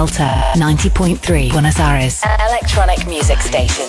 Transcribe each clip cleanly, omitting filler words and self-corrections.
Delta 90.3 Buenos Aires. Electronic music station.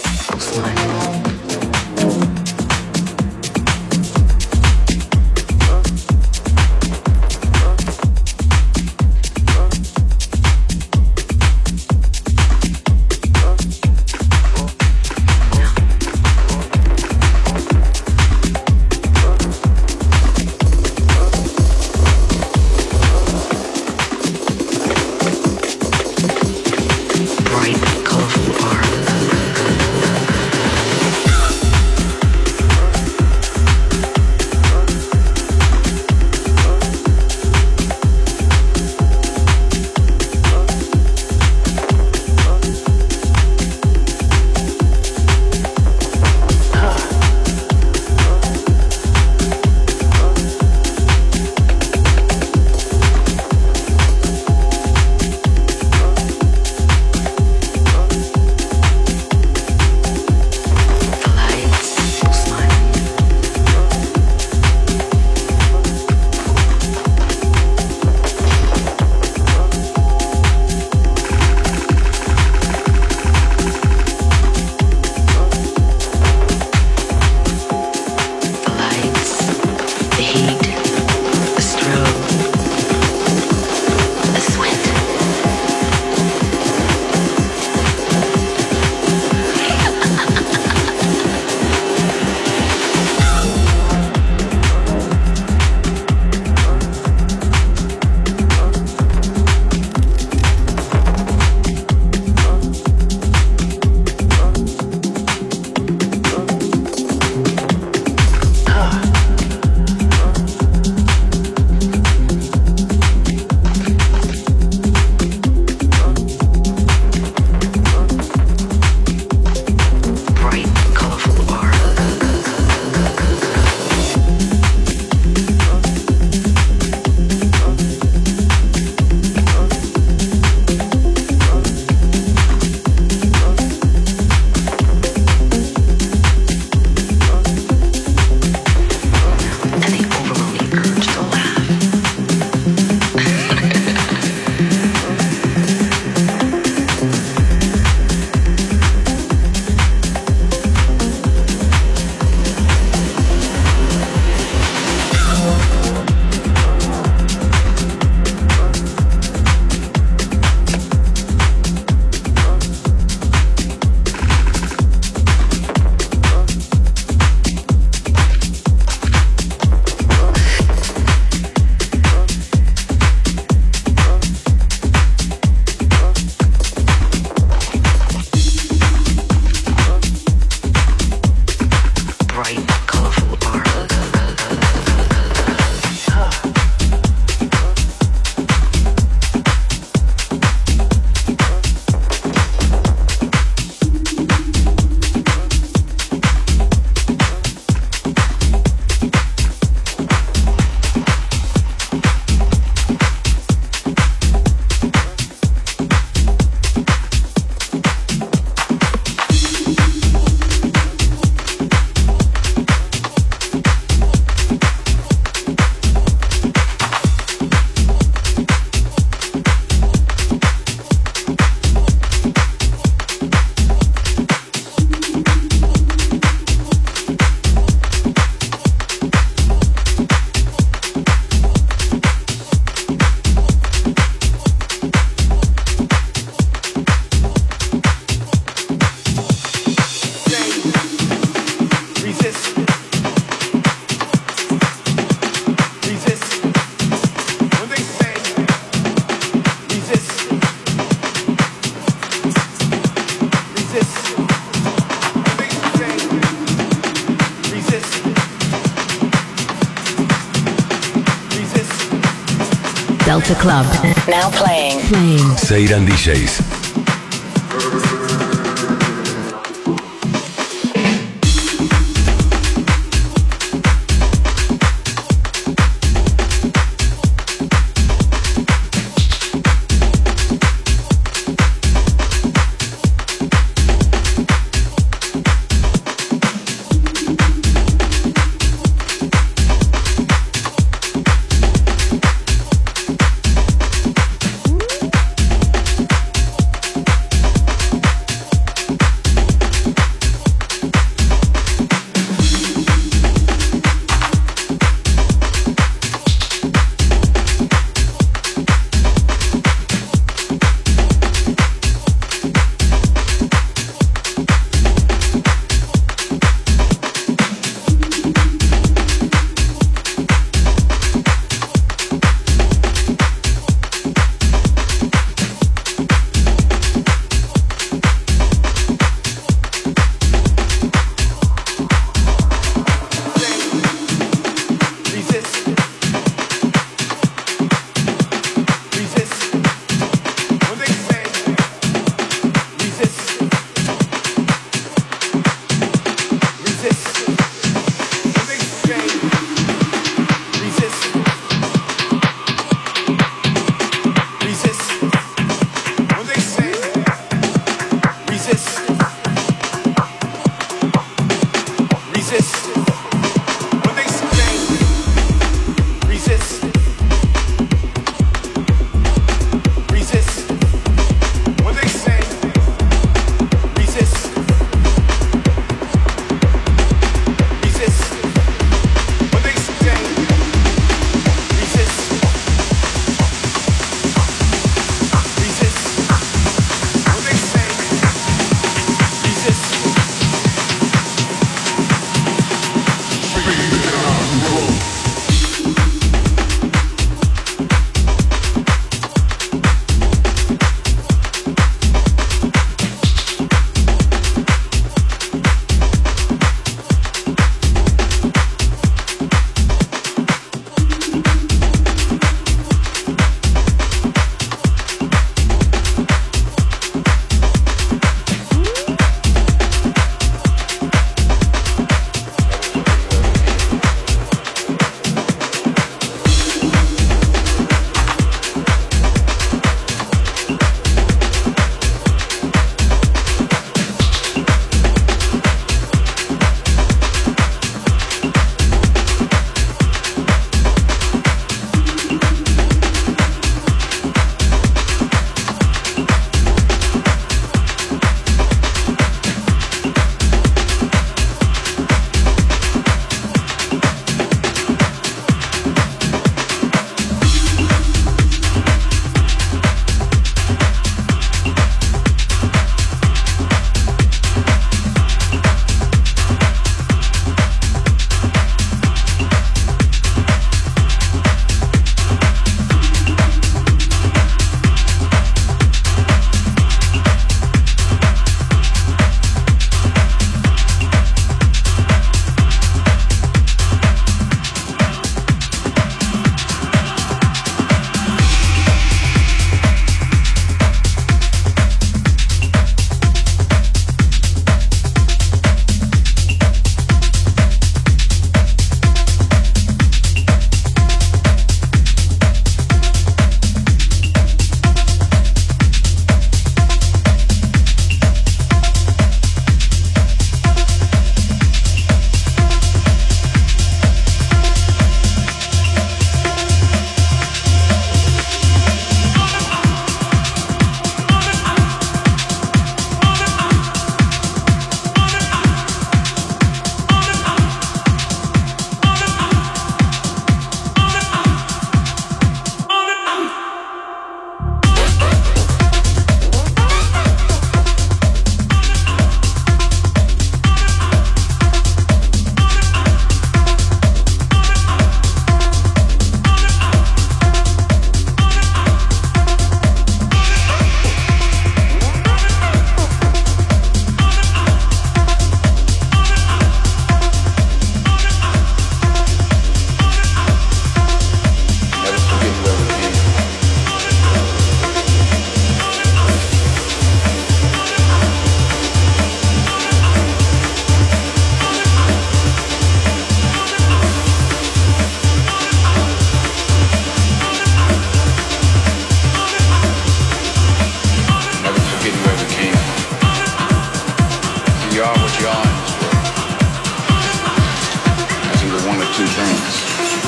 Delta Club. Now playing. Seiran DJs.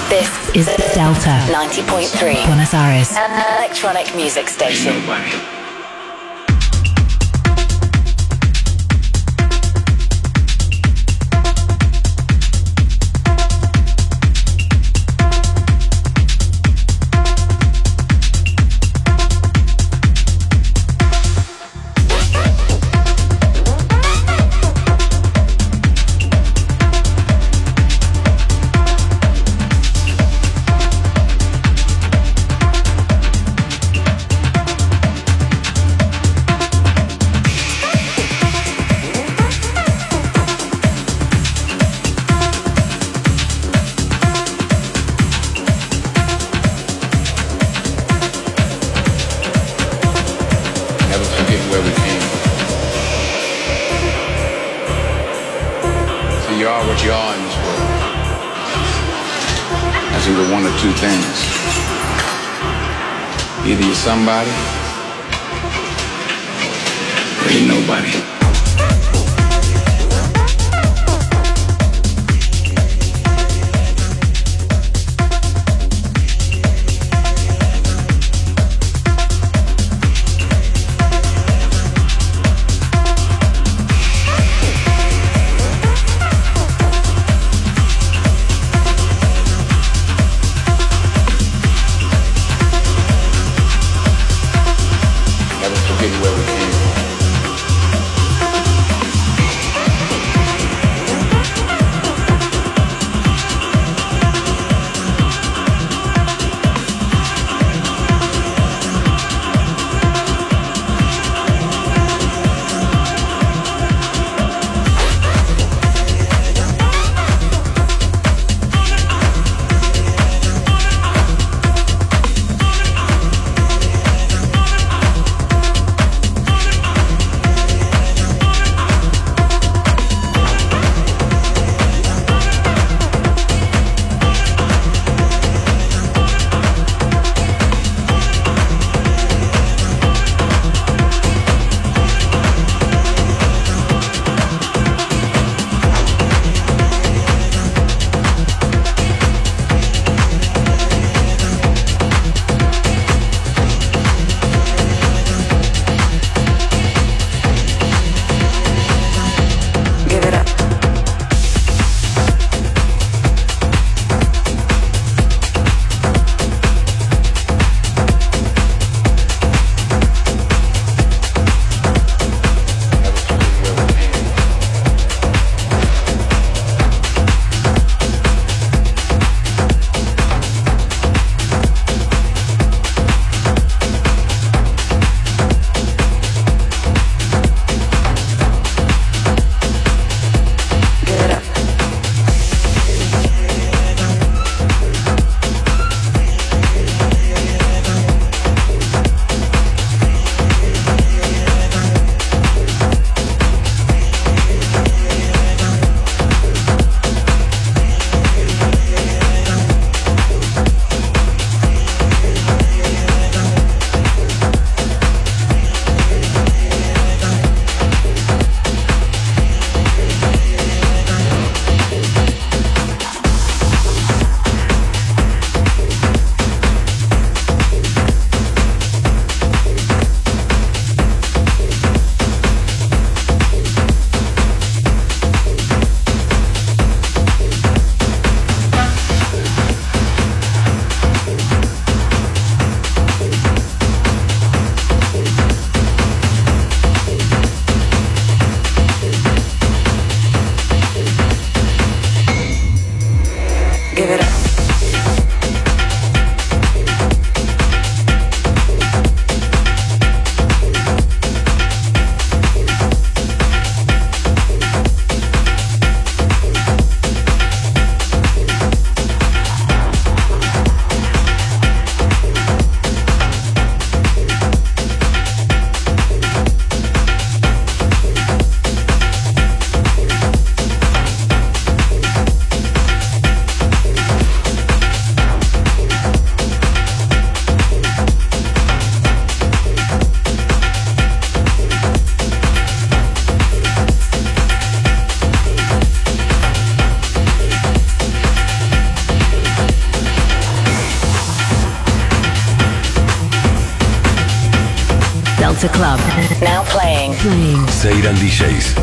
This is Delta 90.3 Buenos Aires. Electronic music station. Either you're somebody or you're nobody. Where we came from. Delta Club. Now playing. Seiran DJs.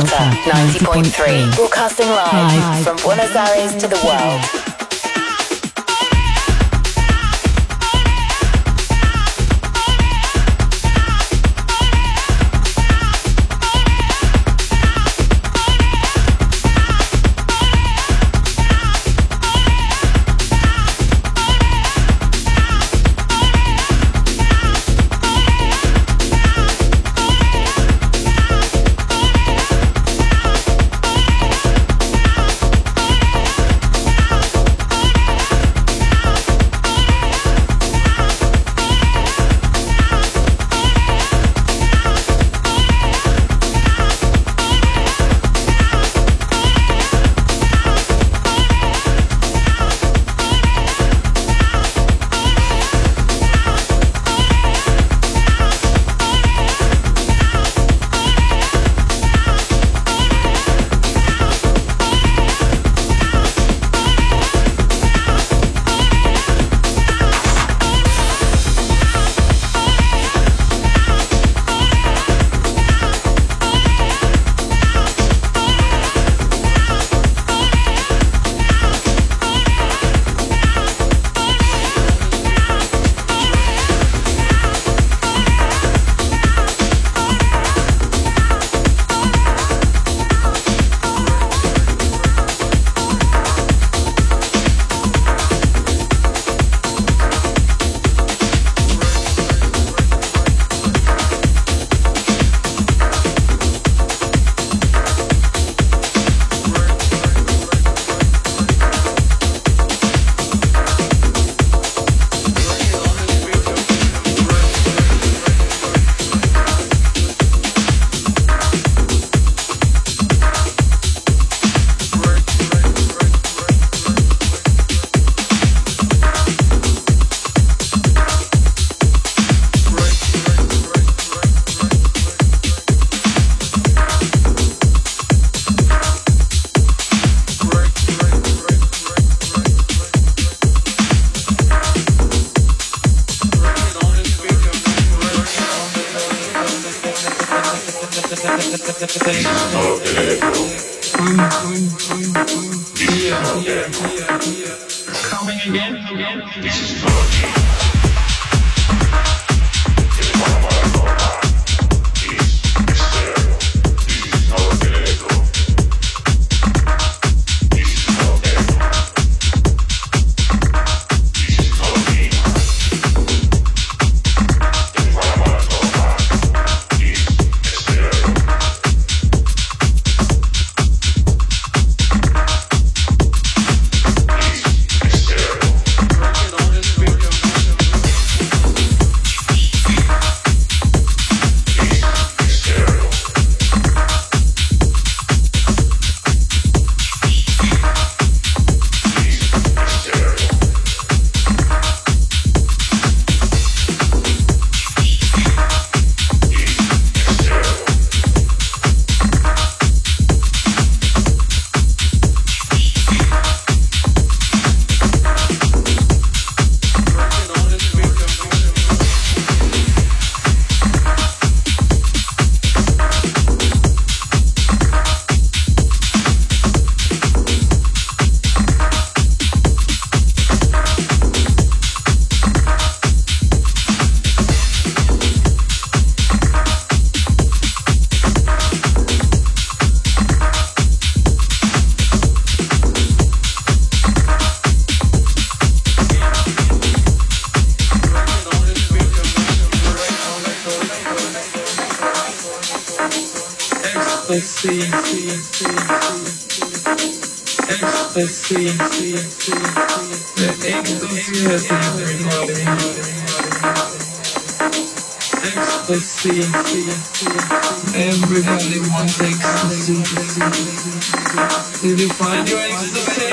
Delta 90.3. Broadcasting live from Buenos Aires to the world. Everybody wants ecstasy. Did you find your ecstasy?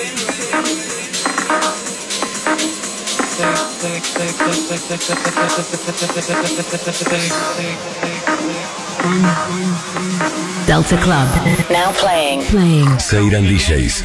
Delta Club. Now playing. Seiran DJs.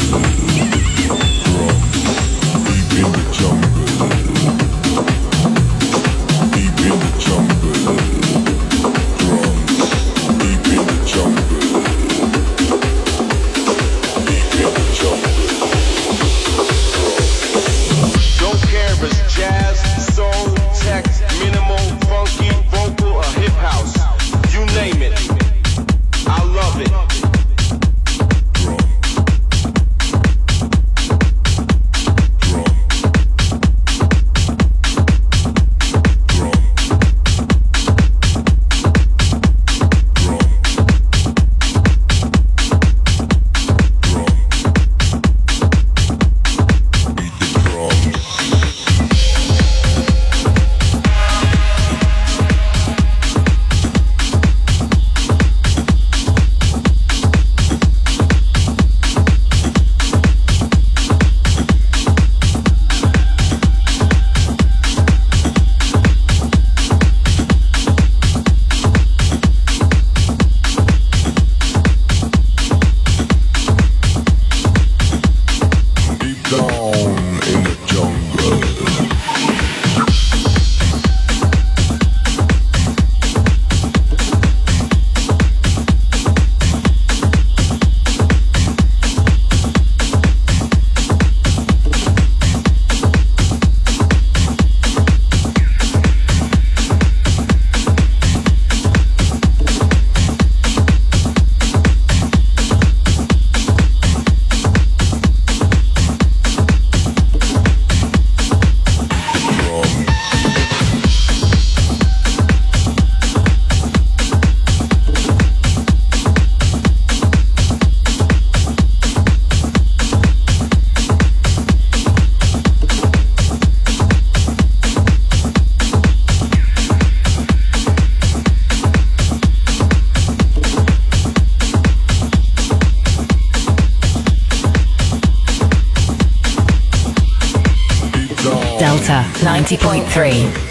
Delta 90.3.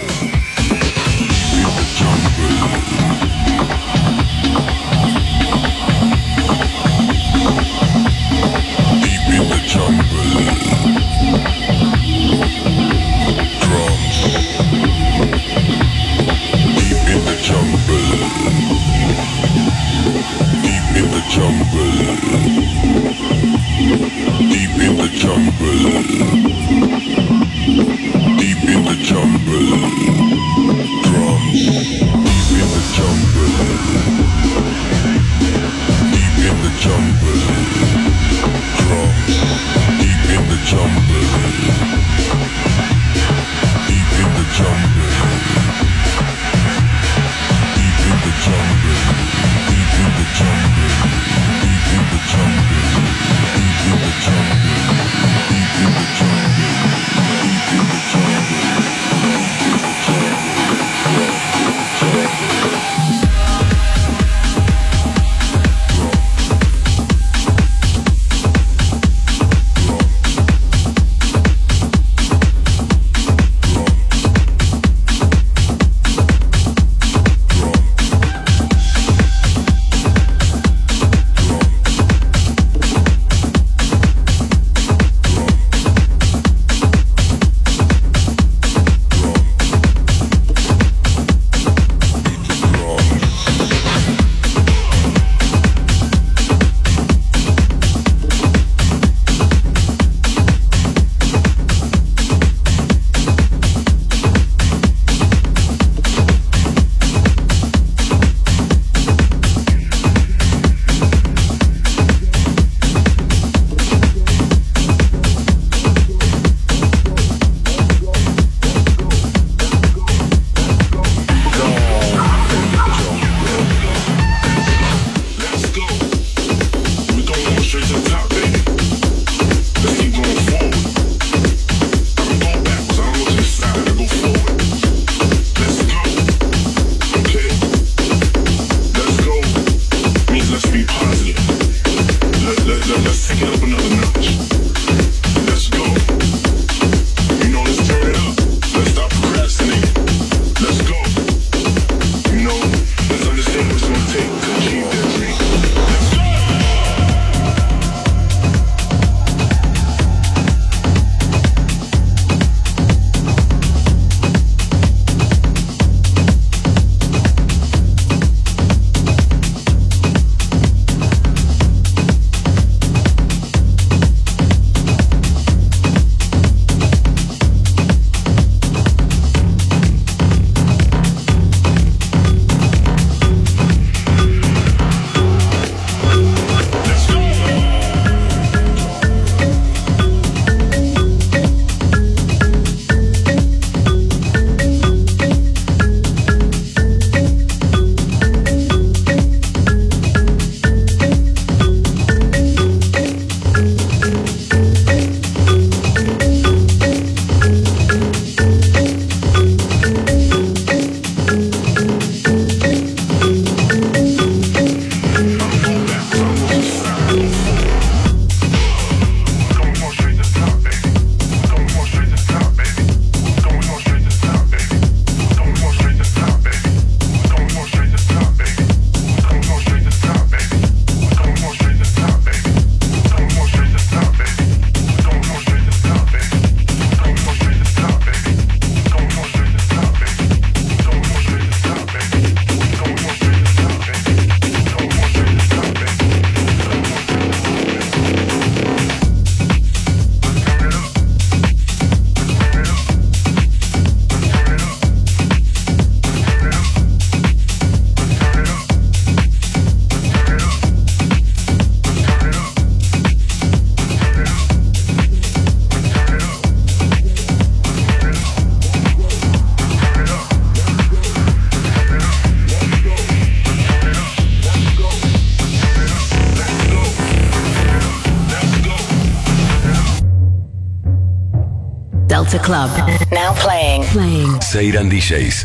Delta Club. Now playing. Seiran DJs.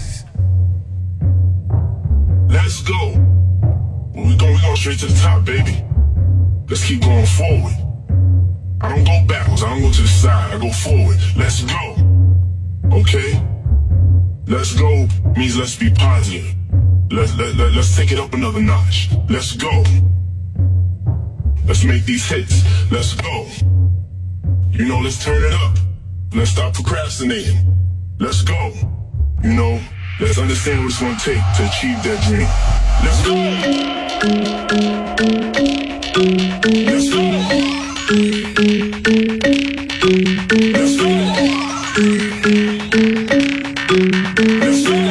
Let's go. We go straight to the top, baby. Let's keep going forward. I don't go backwards, I don't go to the side, I go forward. Let's go. Okay? Let's go means let's be positive. Let's take it up another notch. Let's go. Let's make these hits. Let's go. You know, let's turn it up. Let's stop procrastinating. Let's go. You know, let's understand what it's gonna take to achieve that dream. Let's go. Let's go. Let's go. Let's go.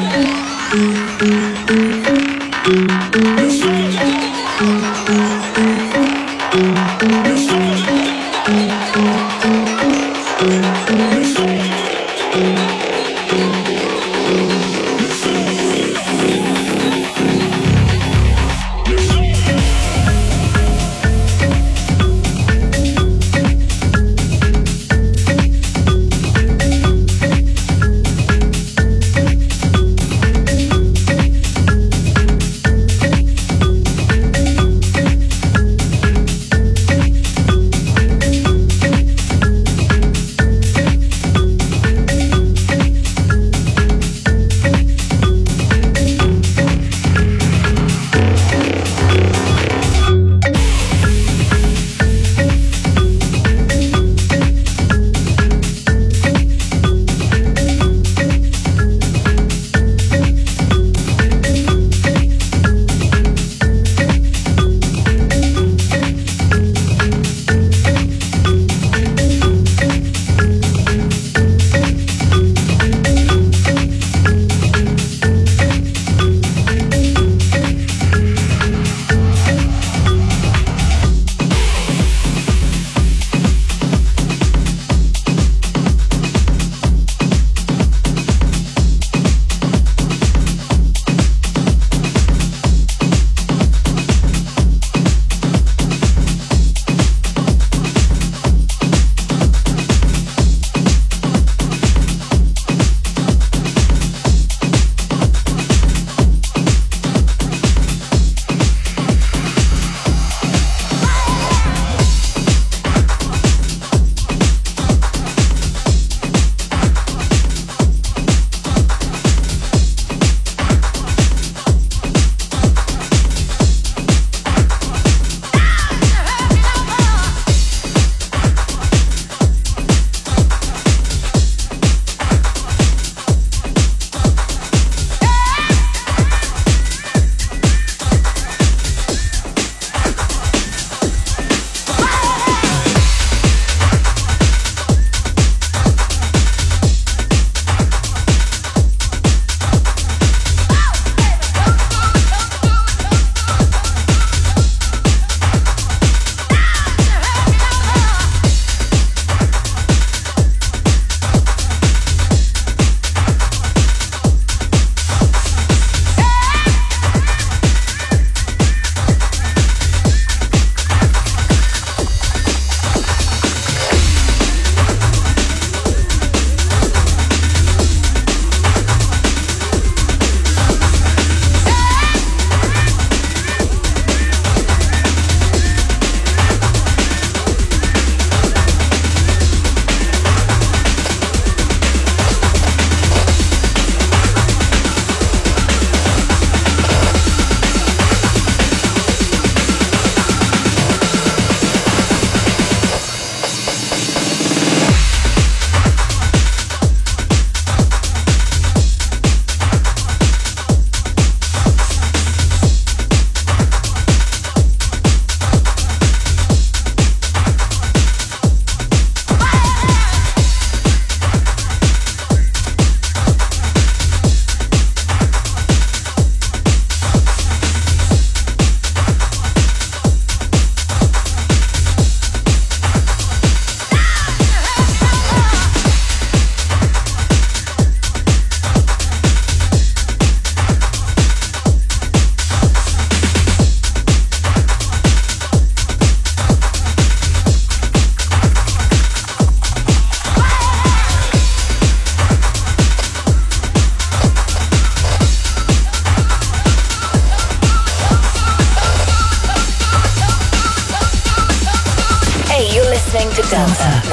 to Delta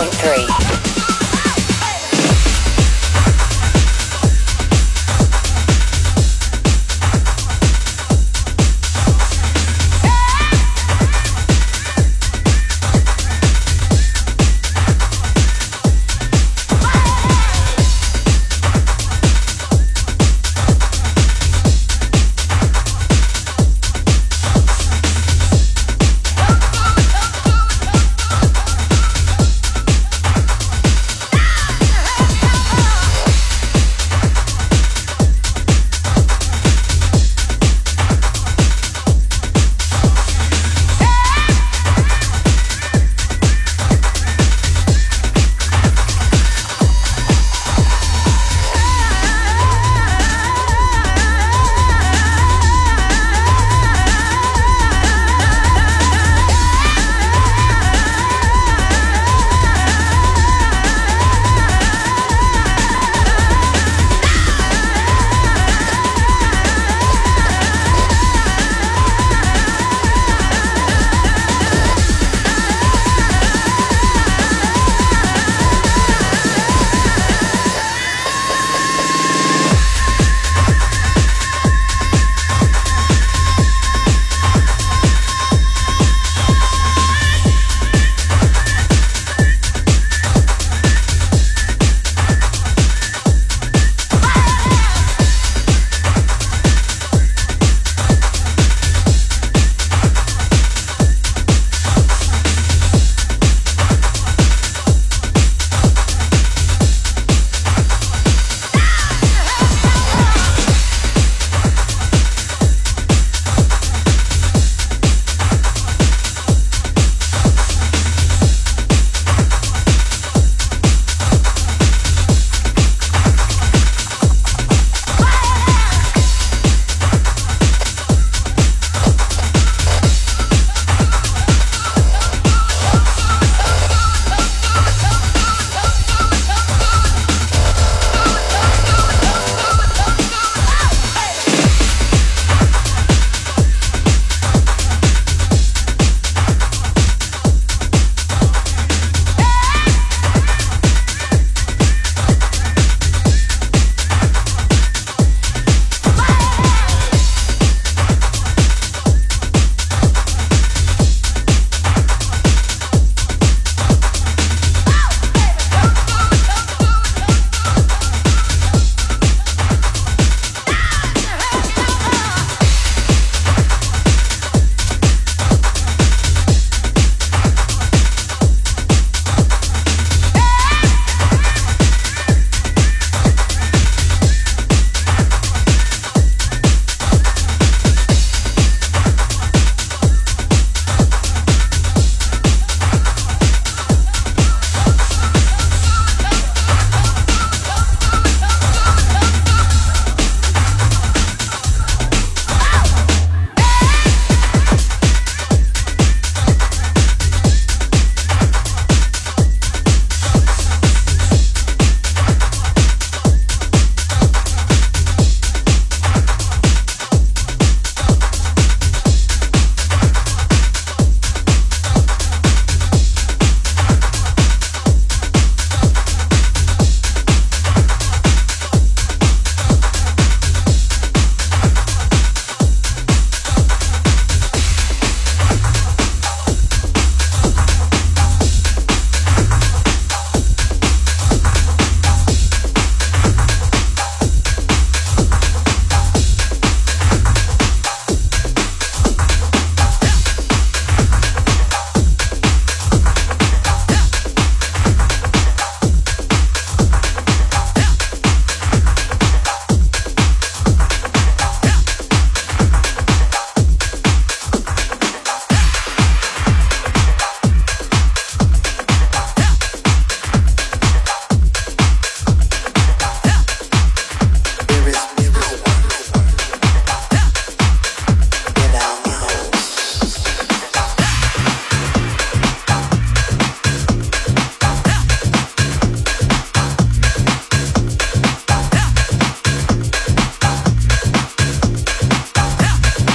90.3.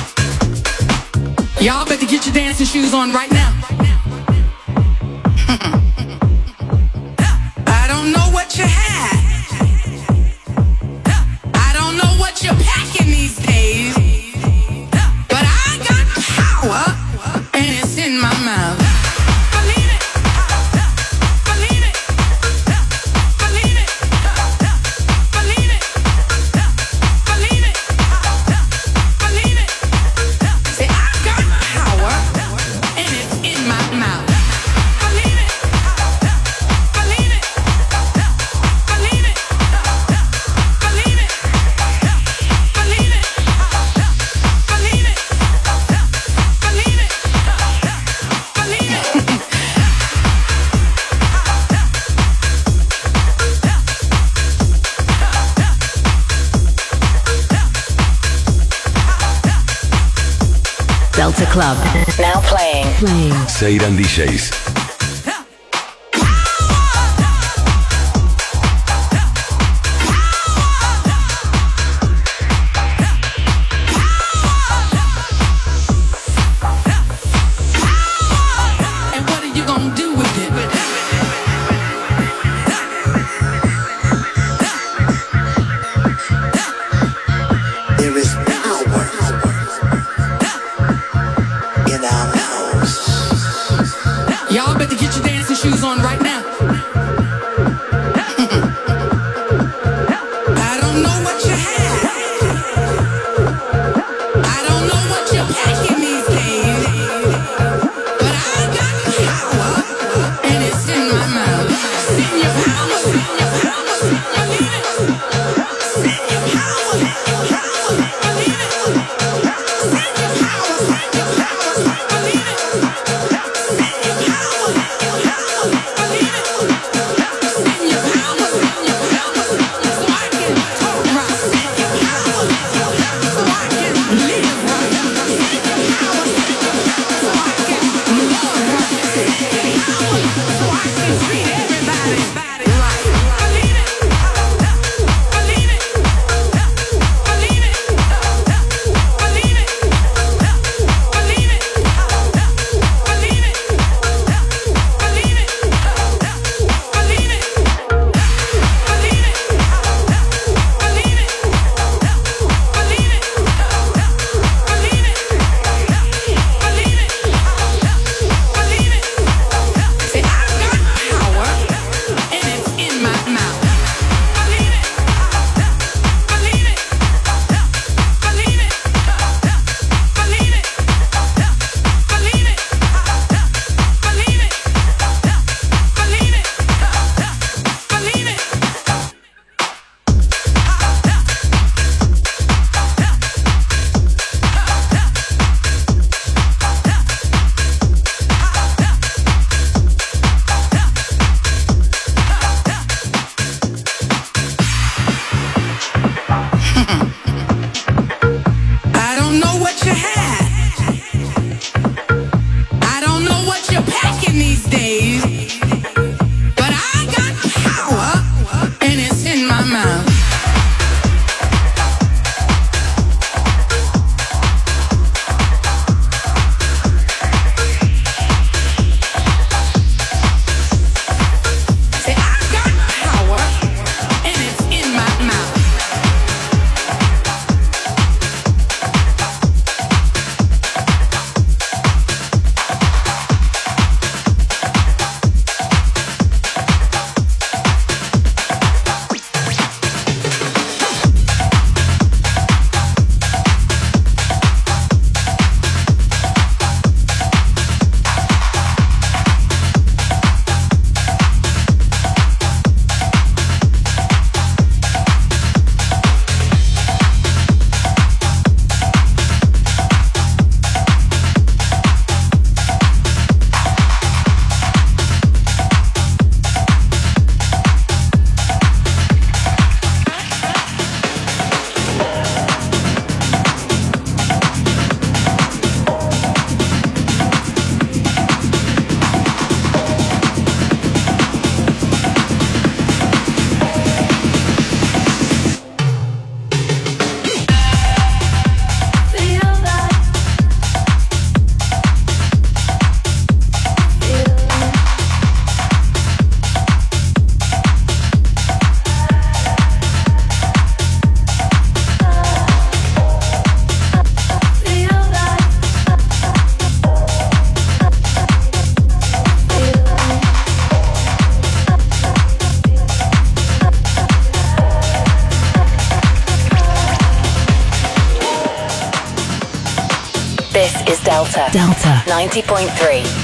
Y'all better get your dancing shoes on right now. Club. Now playing. Seiran DJs. Delta 90.3.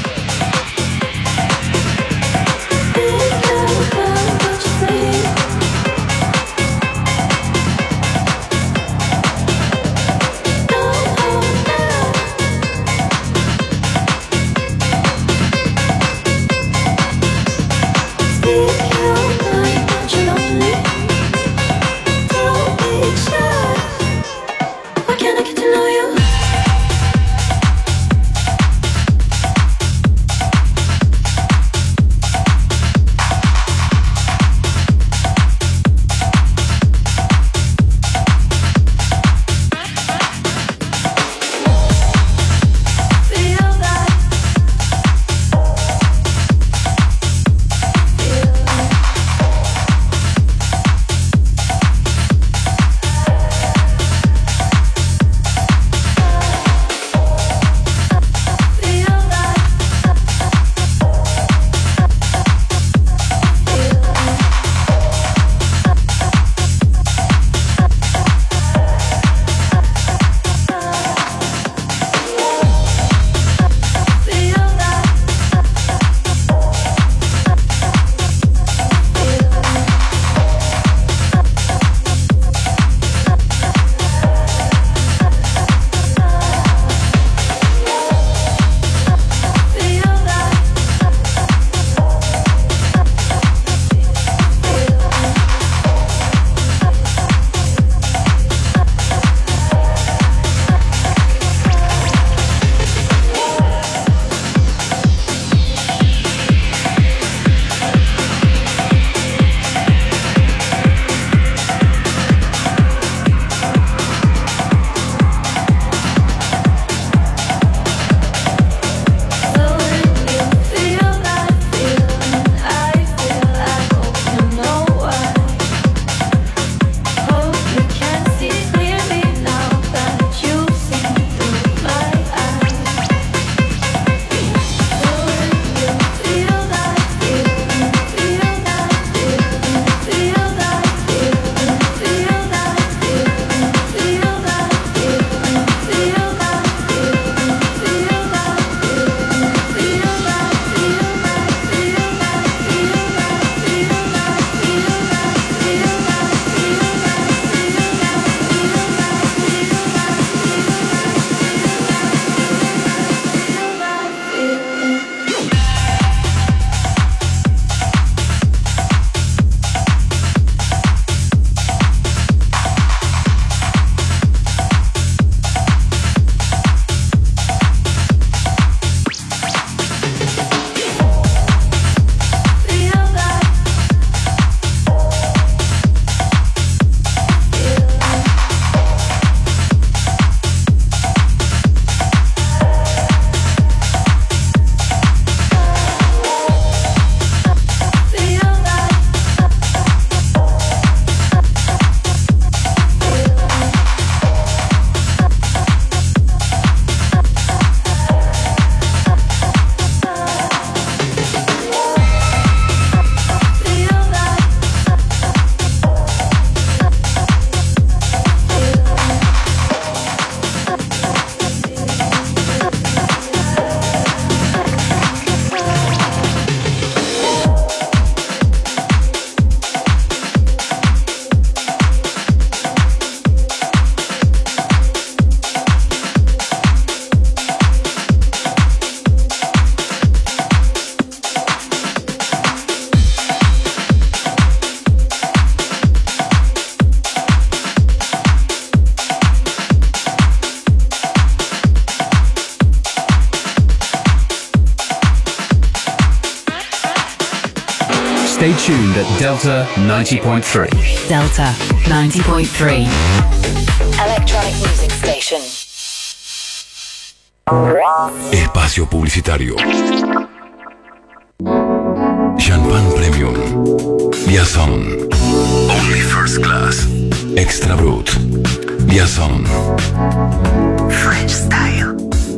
Stay tuned at Delta 90.3. Delta 90.3. Electronic Music Station. Espacio publicitario. Champagne Premium. Liaison. Only First Class. Extra Brut. Liaison. French style.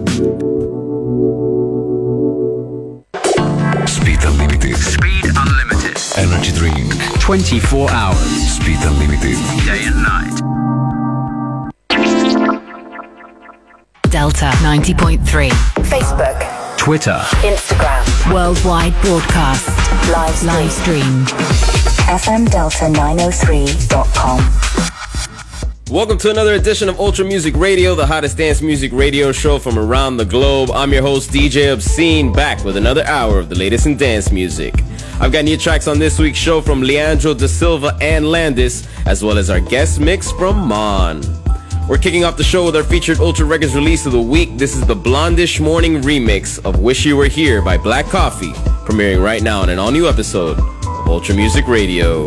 Speed Unlimited. Speed Unlimited. Energy Drink. 24 hours. Speed Unlimited. Day and night. Delta 90.3. Facebook, Twitter. Instagram, Worldwide broadcast. Live stream. FMDelta903.com. Welcome to another edition of Ultra Music Radio, the hottest dance music radio show from around the globe. I'm your host, DJ Obscene, back with another hour of the latest in dance music. I've got new tracks on this week's show from Leandro Da Silva and Landis, as well as our guest mix from Mon. We're kicking off the show with our featured Ultra Records release of the week. This is the Blondish Morning remix of Wish You Were Here by Black Coffee, premiering right now on an all-new episode of Ultra Music Radio.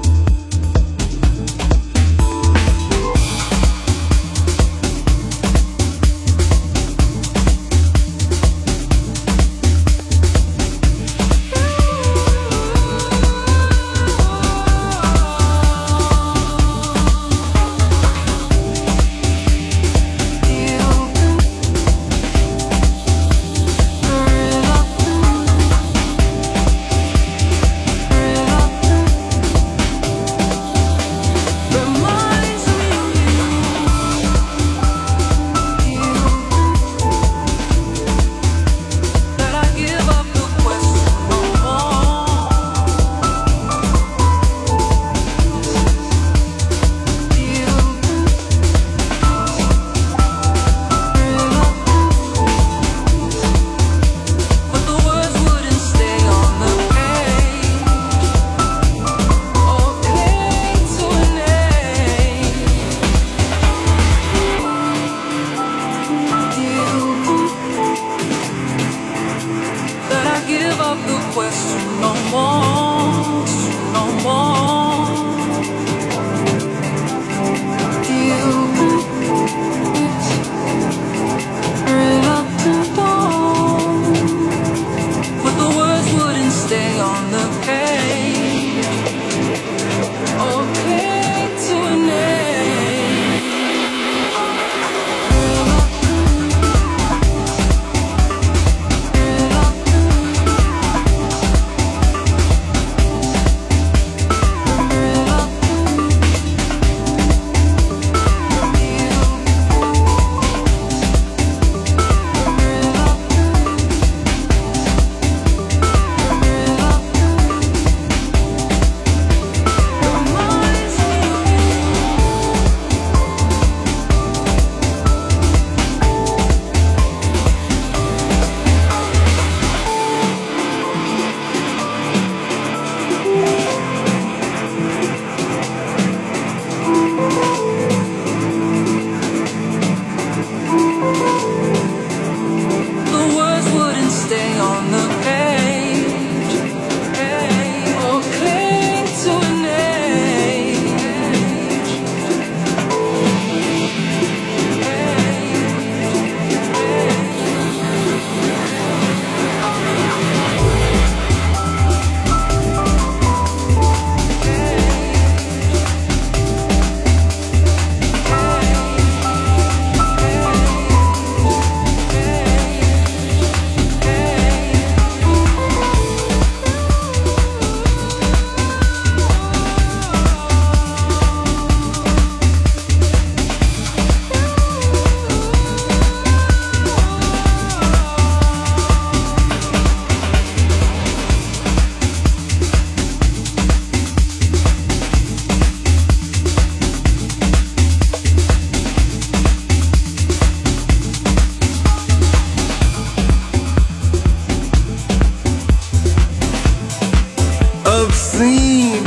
Obscene.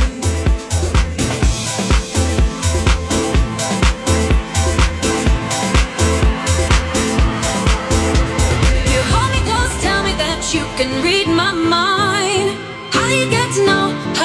You hold me close, tell me that you can read my mind. How do you get to know?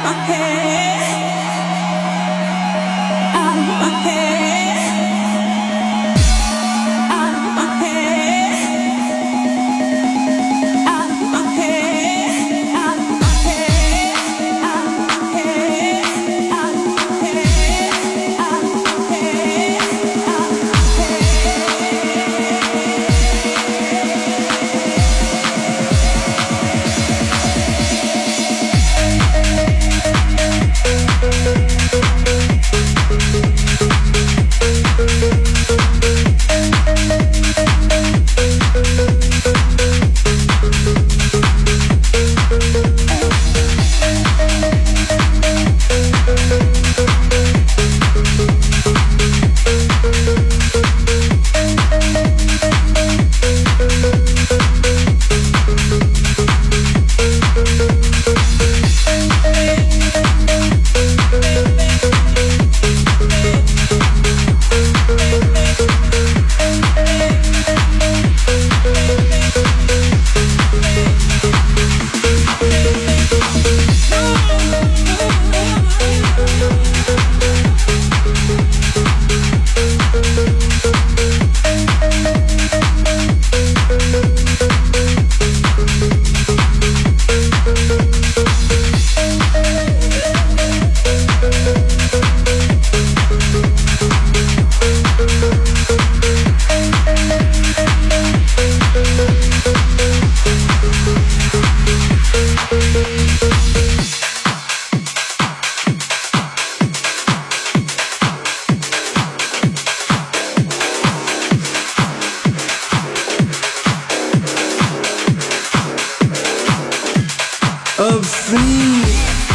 Obscene.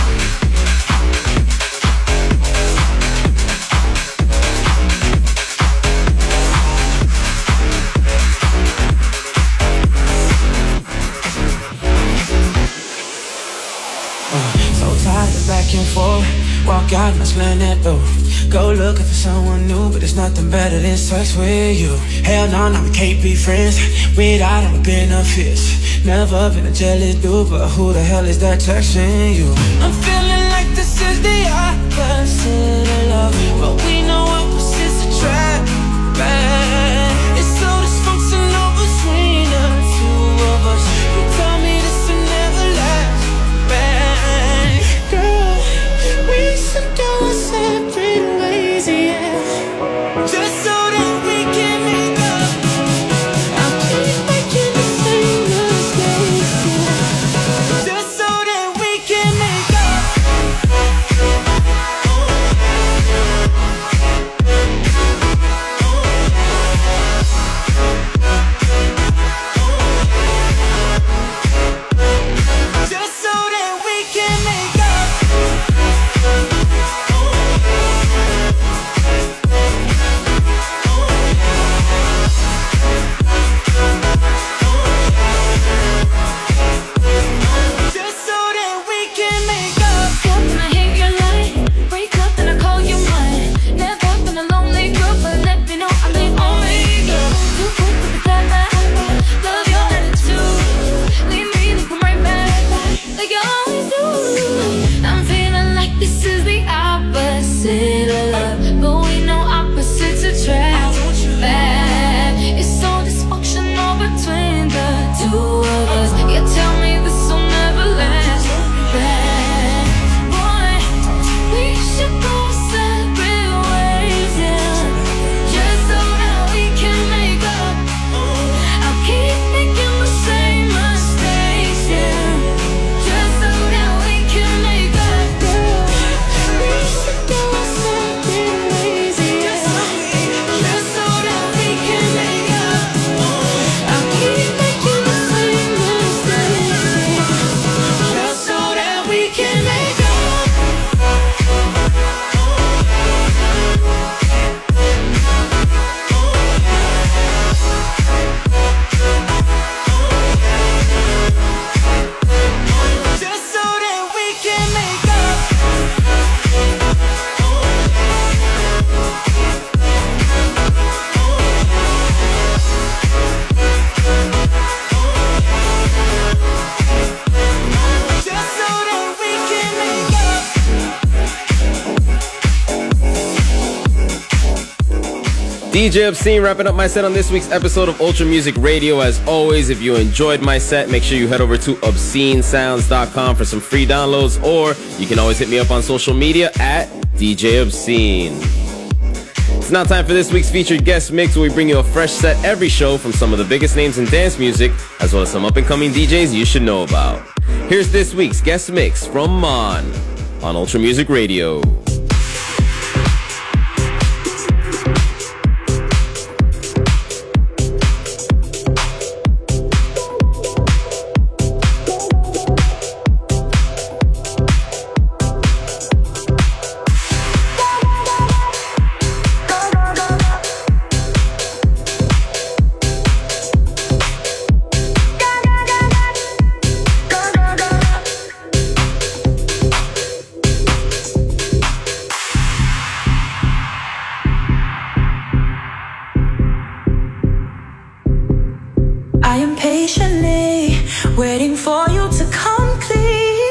So tired of back and forth. Walk out, must learn that though. Go looking for someone new, but there's nothing better than sex with you. Hell no, no, we can't be friends without all the benefits. Never been a jealous dude, but who the hell is that texting you? I'm feeling like this is the opposite of love, but we know opposites attract. It's so dysfunctional between the two of us. You tell me this will never last. Girl, we should go our separate ways, yeah. Just so that we can make up. I'll keep making the same mistakes, yeah. Just so that we can make up. DJ Obscene wrapping up my set on this week's episode of Ultra Music Radio. As always, if you enjoyed my set, make sure you head over to obscenesounds.com for some free downloads, or you can always hit me up on social media at DJ Obscene. It's now time for this week's featured guest mix, where we bring you a fresh set every show from some of the biggest names in dance music, as well as some up-and-coming DJs you should know about. Here's this week's guest mix from Mon on Ultra Music Radio. Waiting for you to come clean.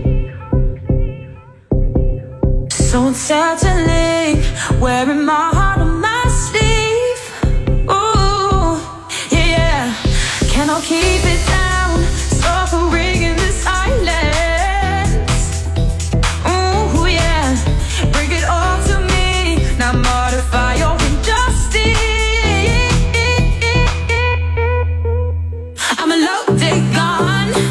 So uncertainly, wearing my heart on my sleeve. Ooh, yeah. Cannot keep it down, suffering in the silence. Ooh, yeah. Bring it all to me, not modify your injustice. I'm a low-day gun.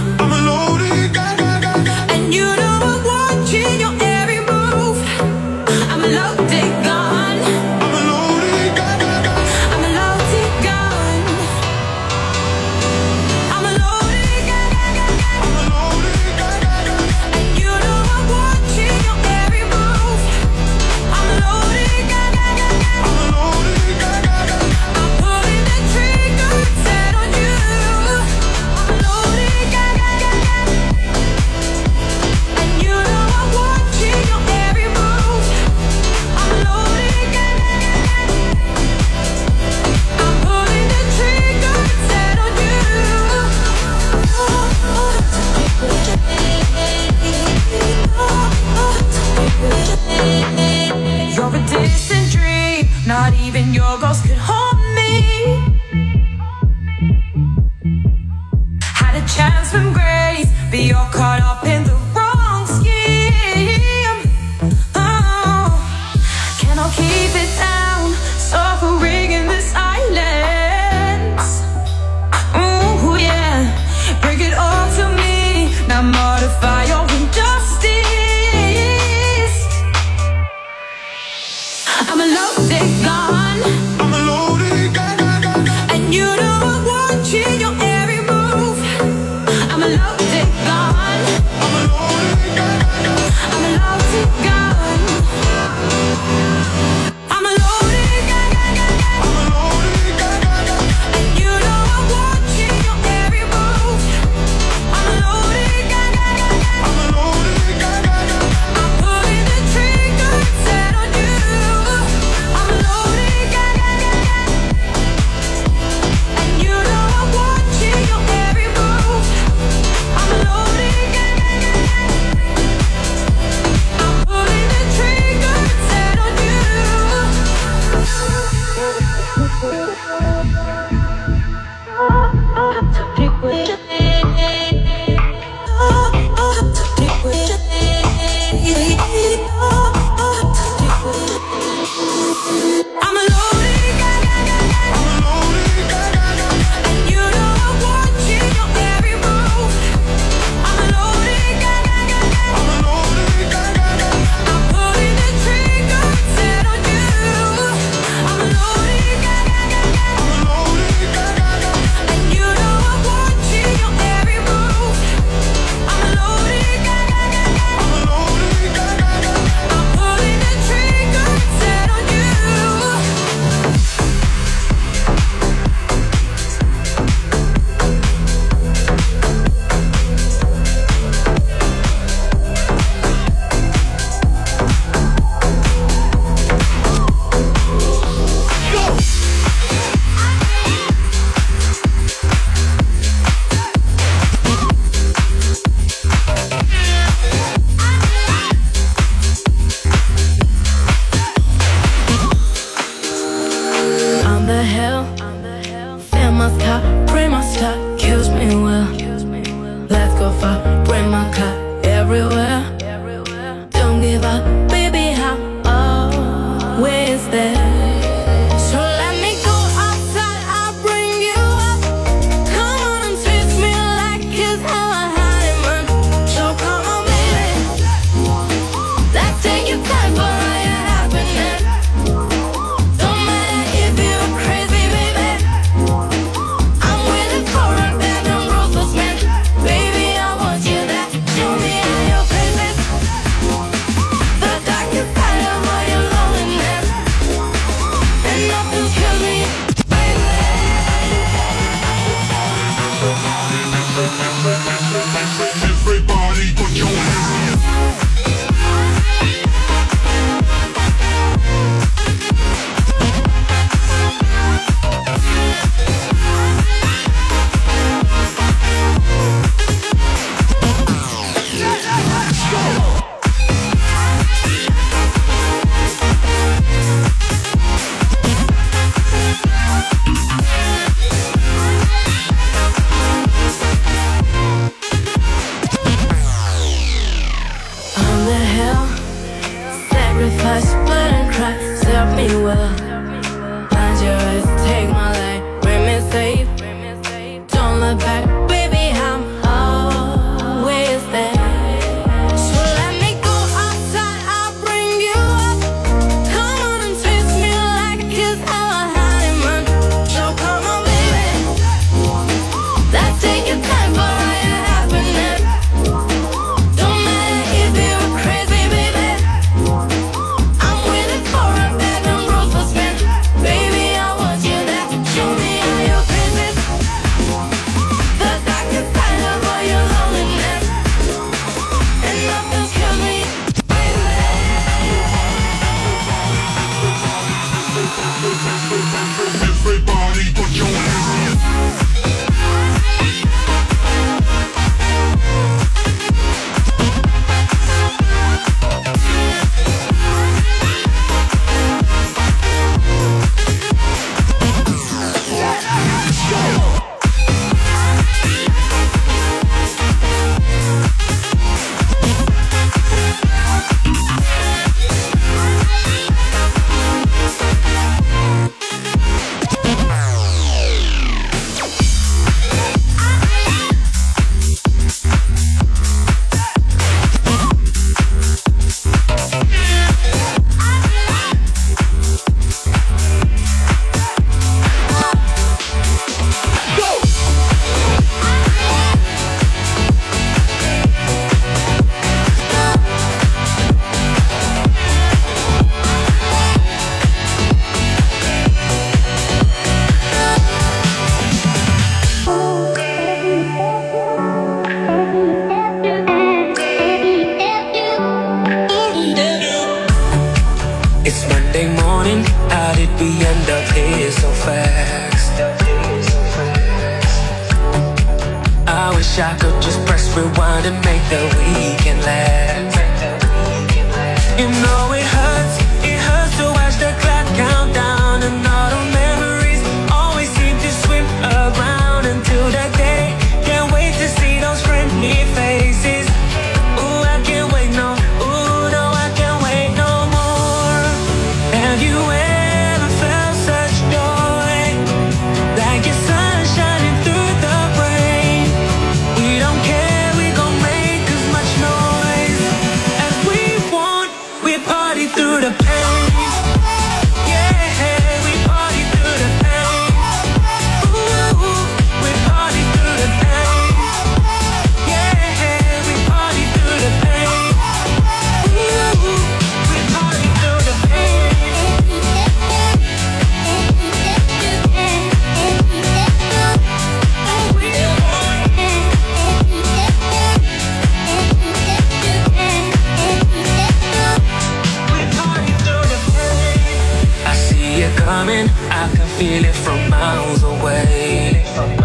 Not even your ghost could hold me. Had a chance from grace, but you're caught up in the wrong scheme. Oh, cannot keep it down, suffering in the silence. Ooh, yeah. Bring it all to me, not modify your injustice. I'm a low-day gun. I'm a loaded gun. And you know I'm watching your every move. I'm a loaded gun. I'm a loaded gun. I'm a loaded gun. I'm a loaded gun. I'm a loaded gun. And you know I'm watching your every move. I'm a loaded gun. I'm a loaded gun. I'm pulling the trigger set on you. You me well. Find your ways to take my life, bring me safe. Don't look back, baby, I'm always there. So let me go outside, I'll bring you up. Come on and taste me like a kiss, how I had in mind. So come on, baby, let's take your time for all your happiness. Don't matter if you're crazy, baby, I'm waiting for a bed and rose for spin. Baby, I want you there, show me how you're crazy. The darkest side of all your loneliness, and nothing's kills me, Everybody put your hands up. It's Monday morning, how did we end up here so fast? I wish I could just press rewind and make the weekend last. You know it hurts to watch the clock count down, and all the memories always seem to swim around until that day. Can't wait to see those friendly faces. Ooh, I can't wait, no, ooh, no, I can't wait no more. Have you ever felt such joy, like your sun shining through the rain? We don't care, we gon' make as much noise as we want. We party through the pain. Yeah, we party through the pain. Ooh, we party through the pain. Yeah, we party through the pain. Ooh, we party through the I see it coming, I can feel it from miles away.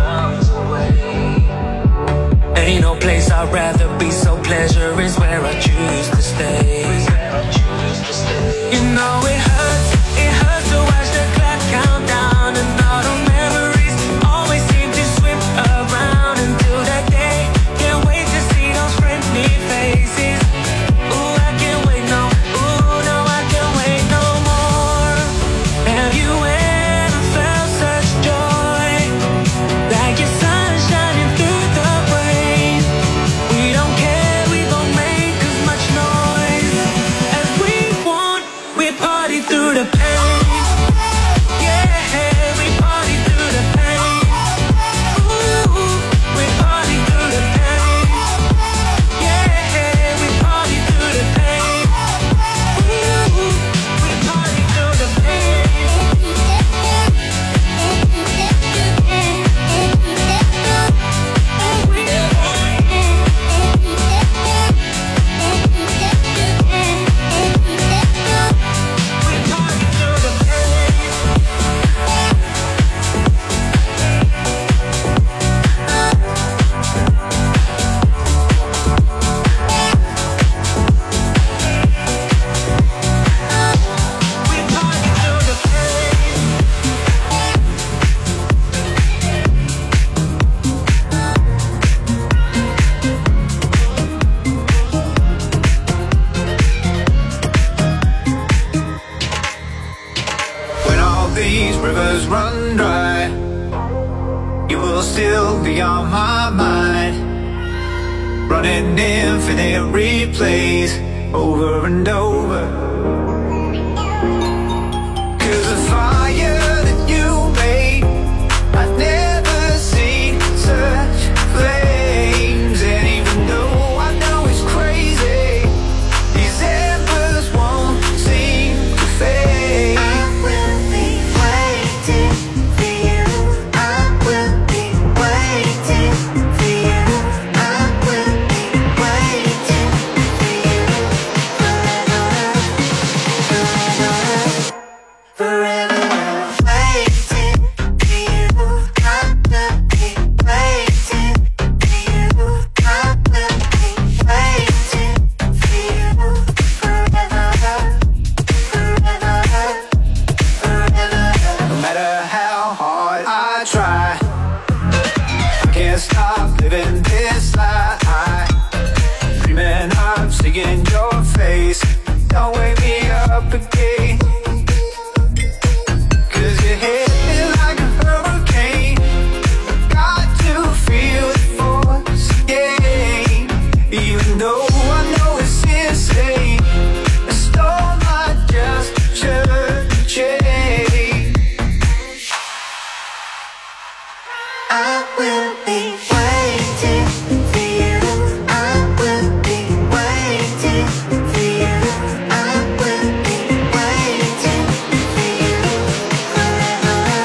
Ain't no place I'd rather be, so pleasure is where I choose to stay. You know it hurts to watch the clock count down, and all the memories always seem to swim around until that day. Can't wait to see those friendly faces. Ooh, I can't wait, no, ooh, no, I can't wait no more. Have you ever felt such joy, like your sun shining through the rain? We don't care, we gon' make as much noise rivers run dry, you will still be on my mind, running infinite replays over and over. 'Cause the fire that you made, I've never seen such flames. And even though I know it's crazy, these embers won't seem to fade. I will be waiting for you. I will be waiting for you. I will be waiting for you forever, forever. Waiting for you. I will be waiting for you. I will be waiting for you forever, forever, forever. No matter how hard I try, I can't stop living this lie. Dreaming I'm seeing your face. Don't wake me up again. 'Cause you hit me like a hurricane. Got to feel the force again. Even though I know it's insane, a storm I just shouldn't change. I will be waiting for you. I will be waiting for you. I will be waiting for you forever,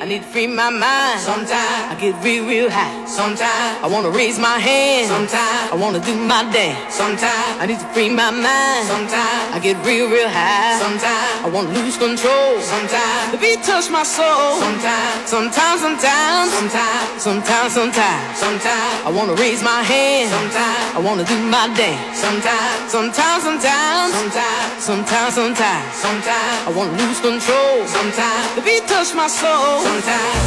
need to free my mind. Sometimes I get real high. Sometimes I wanna raise my hand. Sometimes I wanna do my dance. Sometimes I need to free my mind. Sometimes I get real high. Sometimes I wanna lose control. Sometimes the beat touch my soul. Sometimes I wanna raise my hand. Sometimes I wanna do my dance. Sometimes I wanna lose control. Sometimes the beat touch my soul. Sometimes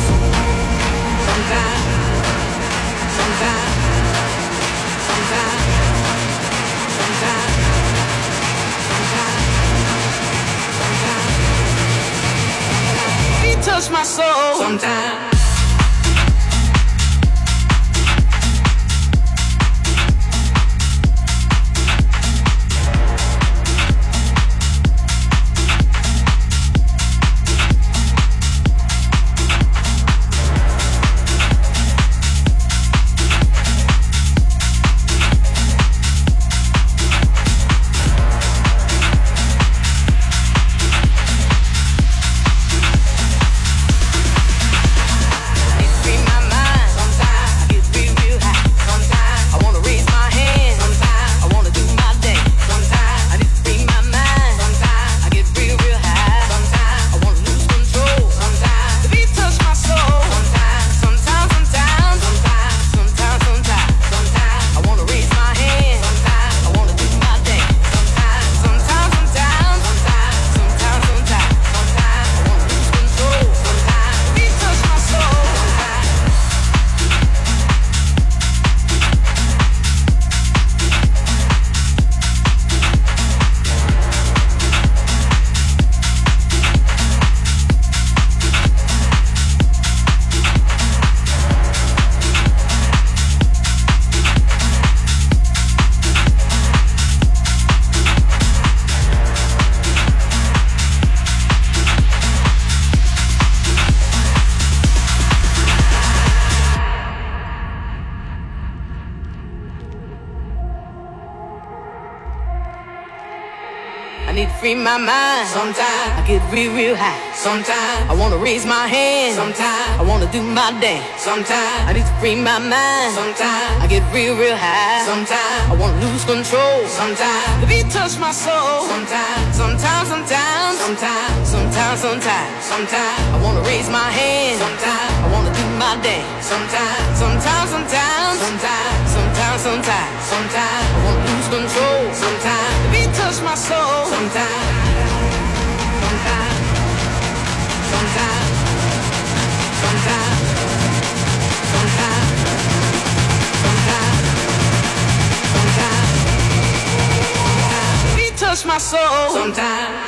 beat touch my soul. Sometimes. I need to free my mind. Sometimes I get real high. Sometimes I wanna raise my hand. Sometimes I wanna do my dance. Sometimes I need to free my mind. Sometimes I get real high. Sometimes I wanna lose control. Sometimes the beat touch my soul. Sometimes I wanna raise my hand. Sometimes I wanna do my dance. Sometimes I wanna lose control. Sometimes the beat touch my soul. Sometimes the beat touch my soul. Sometimes.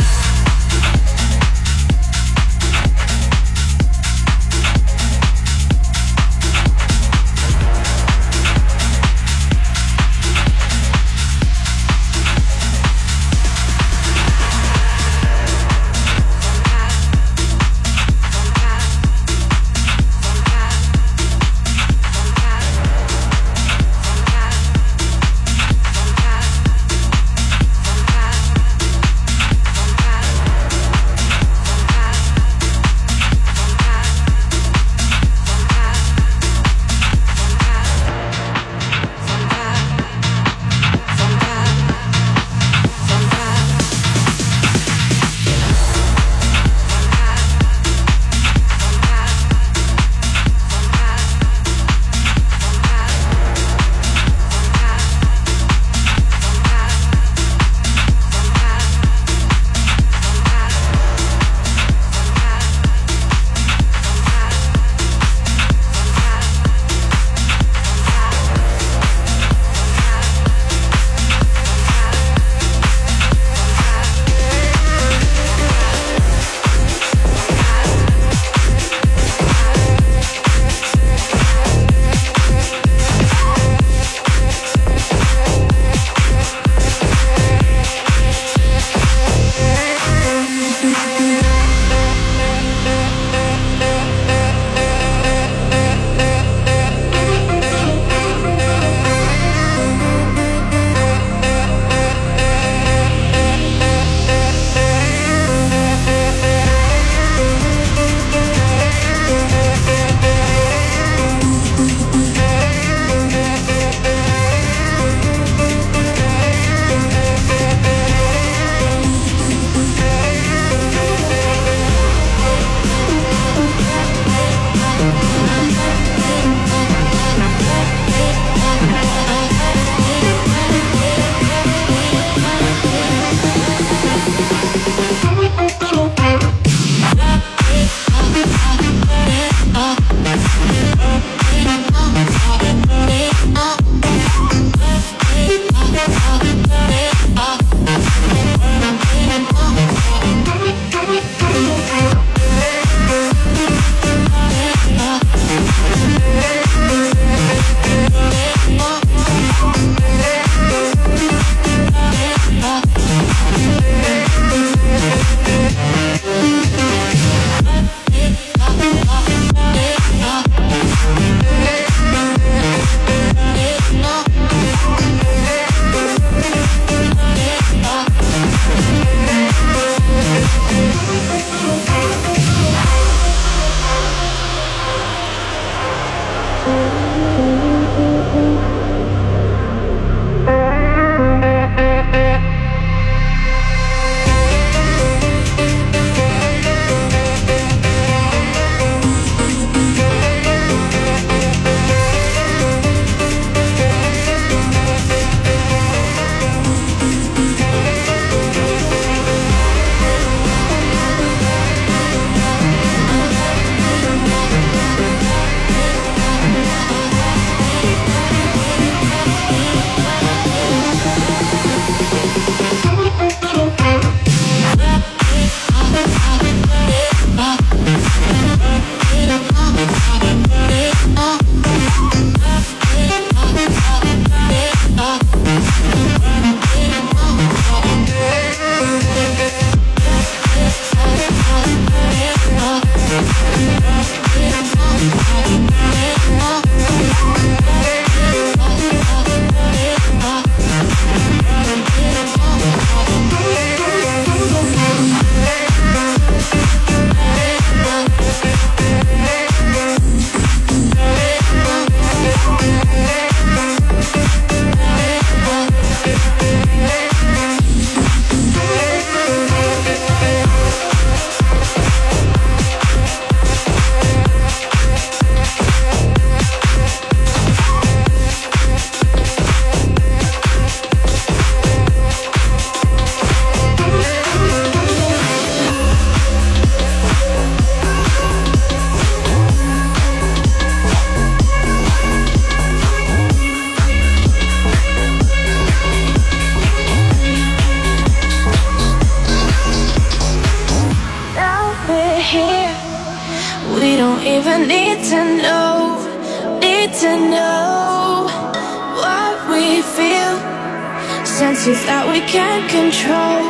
to know what we feel. Senses that we can't control.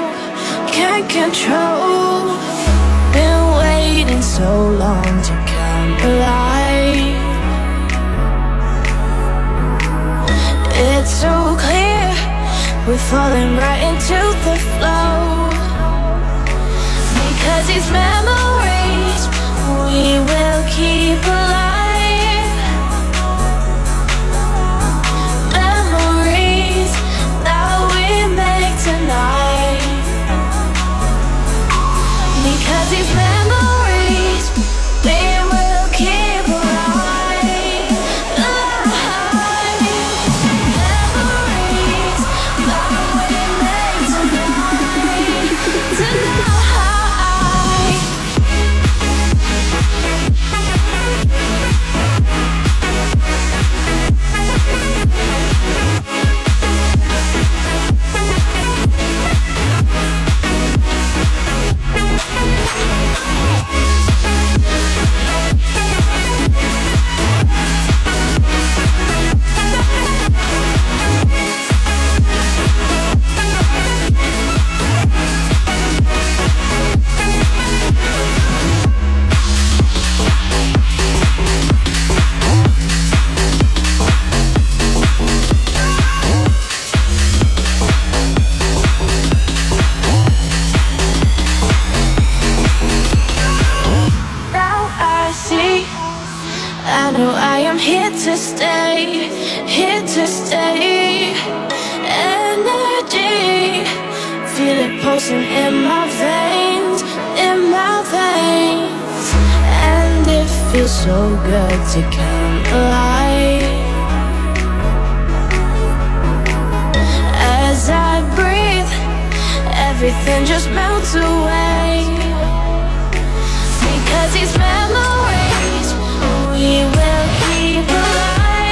Been waiting so long to come alive. It's so clear, we're falling right into the flow. Because these memories we will keep alive. Memories that we make tonight. Because these memories we will keep alive. Memories that we make tonight. To stay, energy, feel it pulsing in my veins, and it feels so good to come alive. As I breathe, everything just melts away. Because these memories we will keep alive.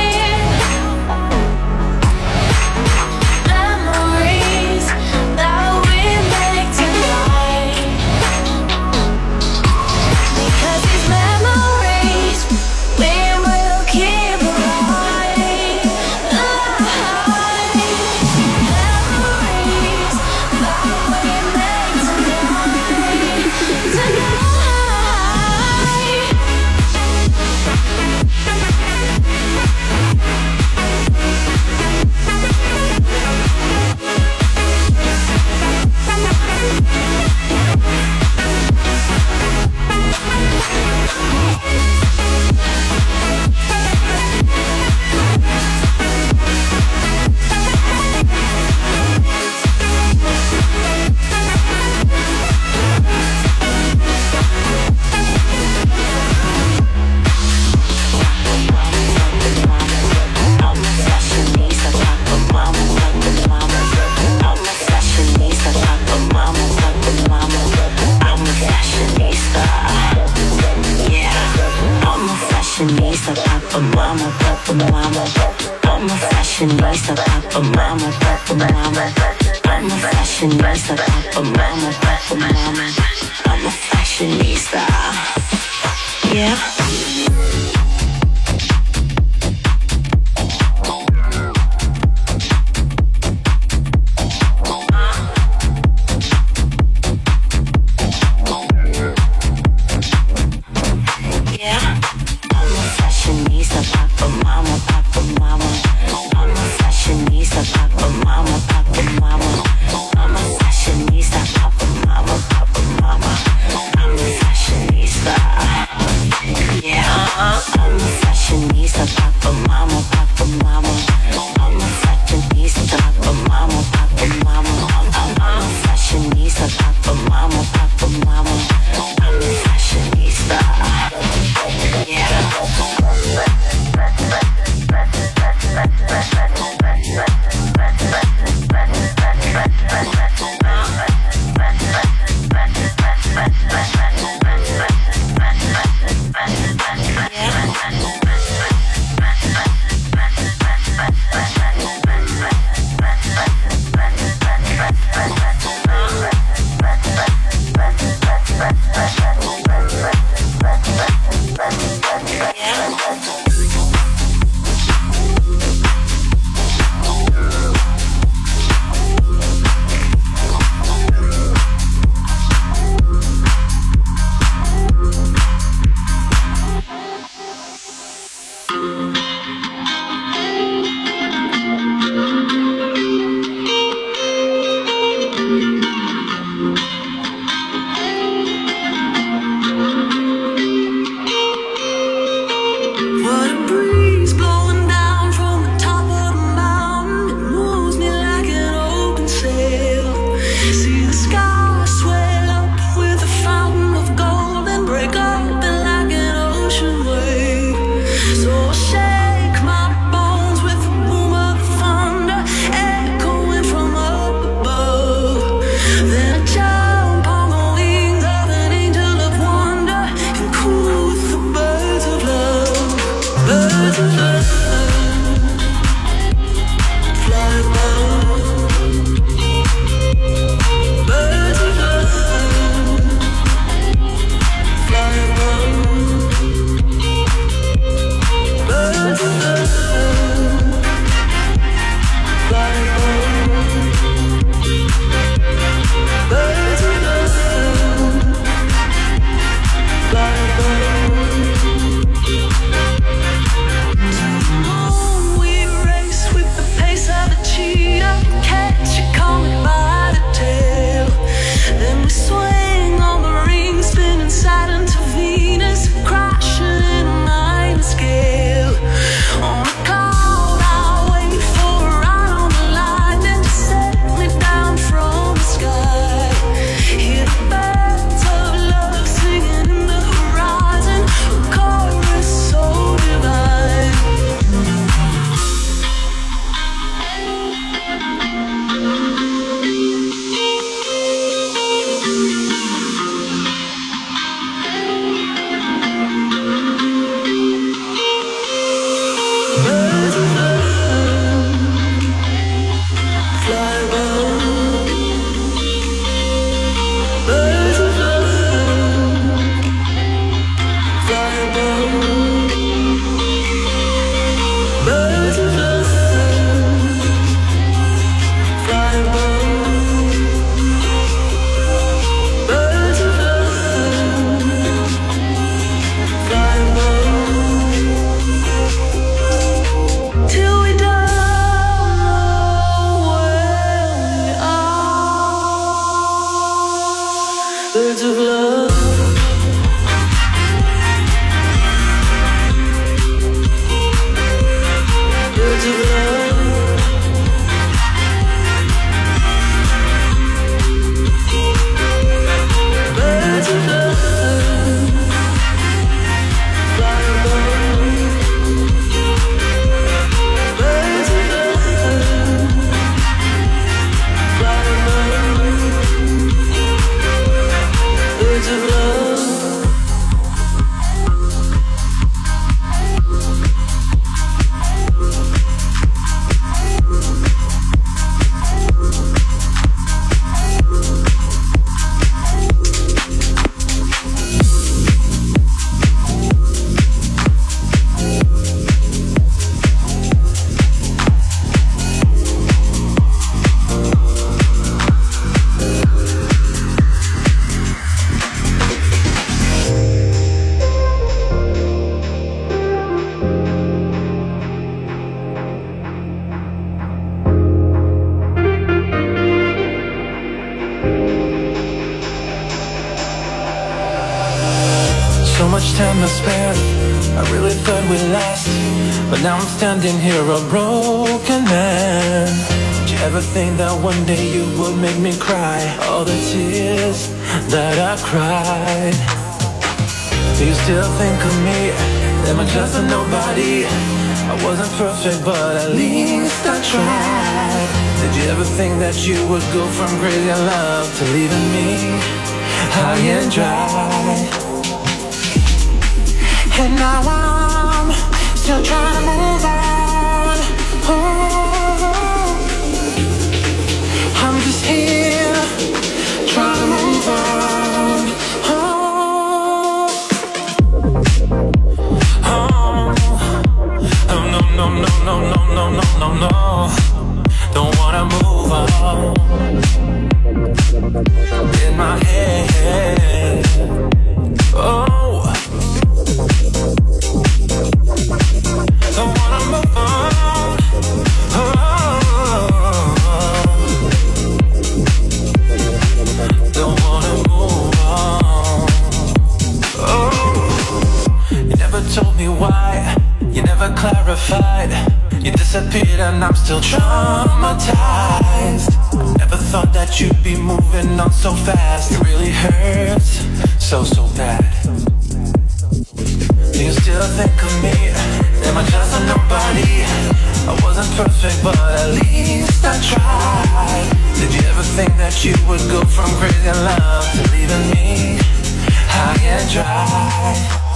I'm a fashionista, Papa Mama, Papa Mama. I'm a fashionista, Papa Mama, Papa Mama. I'm a fashionista, yeah. Yeah. time I spent, I really thought we'd last, but now I'm standing here a broken man. Did you ever think that one day you would make me cry all the tears that I cried? Do you still think of me? Am I just a nobody? I wasn't perfect, but at least I tried. Did you ever think that you would go from crazy love to leaving me high and dry? And now I'm still trying to move on. Oh, I'm just here trying to move on. No, don't wanna move on. In my head, oh, don't wanna move on. Oh, don't wanna move on. Oh, you never told me why, you never clarified. You disappeared and I'm still traumatized. Never thought that you'd be moving on so fast. It really hurts so bad. Do you still think of me? Am I just a nobody? I wasn't perfect, but at least I tried. Did you ever think that you would go from crazy love to leaving me high and dry?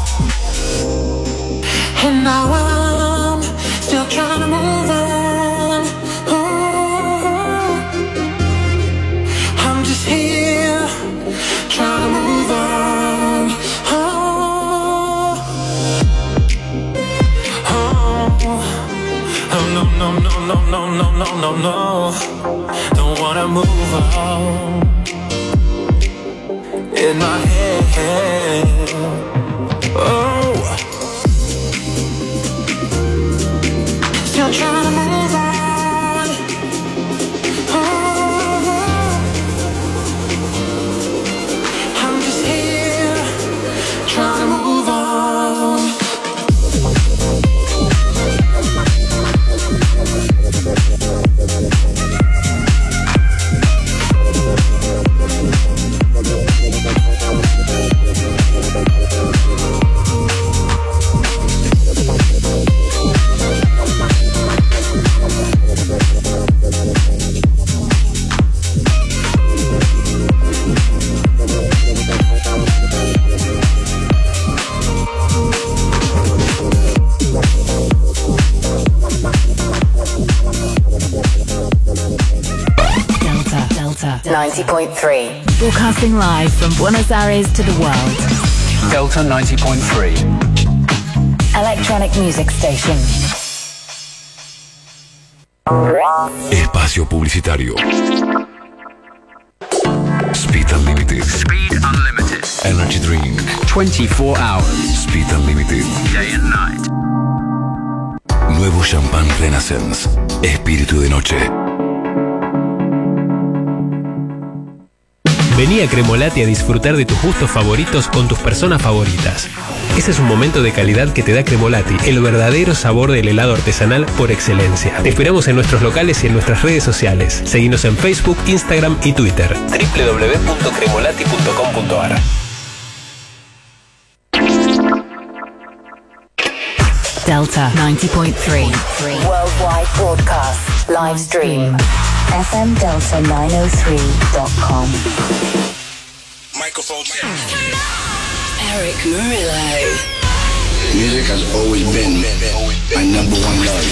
And now I'm still trying to move on. Oh, I'm just here trying to move on. Oh, no. Don't wanna move on. In my head, oh, still trying to move on. Oh, I'm just here trying to move on. Delta 90.3. Broadcasting live from Buenos Aires to the world. Delta 90.3. Electronic music station. Espacio publicitario. Speed Unlimited. Speed Unlimited. Energy Drink. 24 hours. Speed Unlimited. Day and night. Nuevo champán Renaissance. Espíritu de noche. Vení a Cremolati a disfrutar de tus gustos favoritos con tus personas favoritas. Ese es un momento de calidad que te da Cremolati, el verdadero sabor del helado artesanal por excelencia. Te esperamos en nuestros locales y en nuestras redes sociales. Seguinos en Facebook, Instagram y Twitter. www.cremolati.com.ar. Delta 90.3. Worldwide broadcast. Live stream. FMDelta903.com. Microphone check. Eric Murillo. Music has always been my number one love.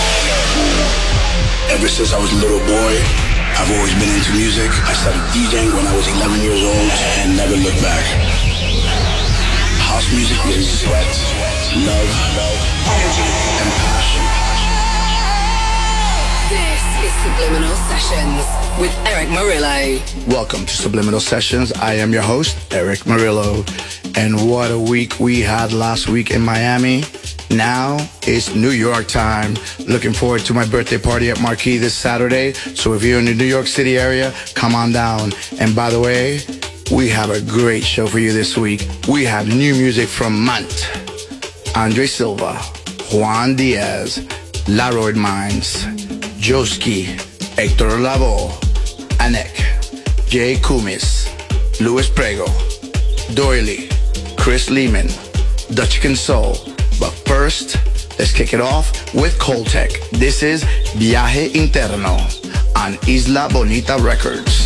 Ever since I was a little boy, I've always been into music. I started DJing when I was 11 years old and never looked back. House music is sweat, love, energy, and passion. This is Subliminal Sessions with Eric Murillo. Welcome to Subliminal Sessions. I am your host, Eric Murillo. And what a week we had last week in Miami. Now it's New York time. Looking forward to my birthday party at Marquee this Saturday. So if you're in the New York City area, come on down. And by the way, We have a great show for you this week. We have new music from Mant, Andre Silva, Juan Diaz, Laroid Mines, Joski, Hector Lavoe, Anek, Jay Kumis, Luis Prego, Doily, Chris Lehman, The Chicken Soul. But first, let's kick it off with Coltec. This is Viaje Interno on Isla Bonita Records.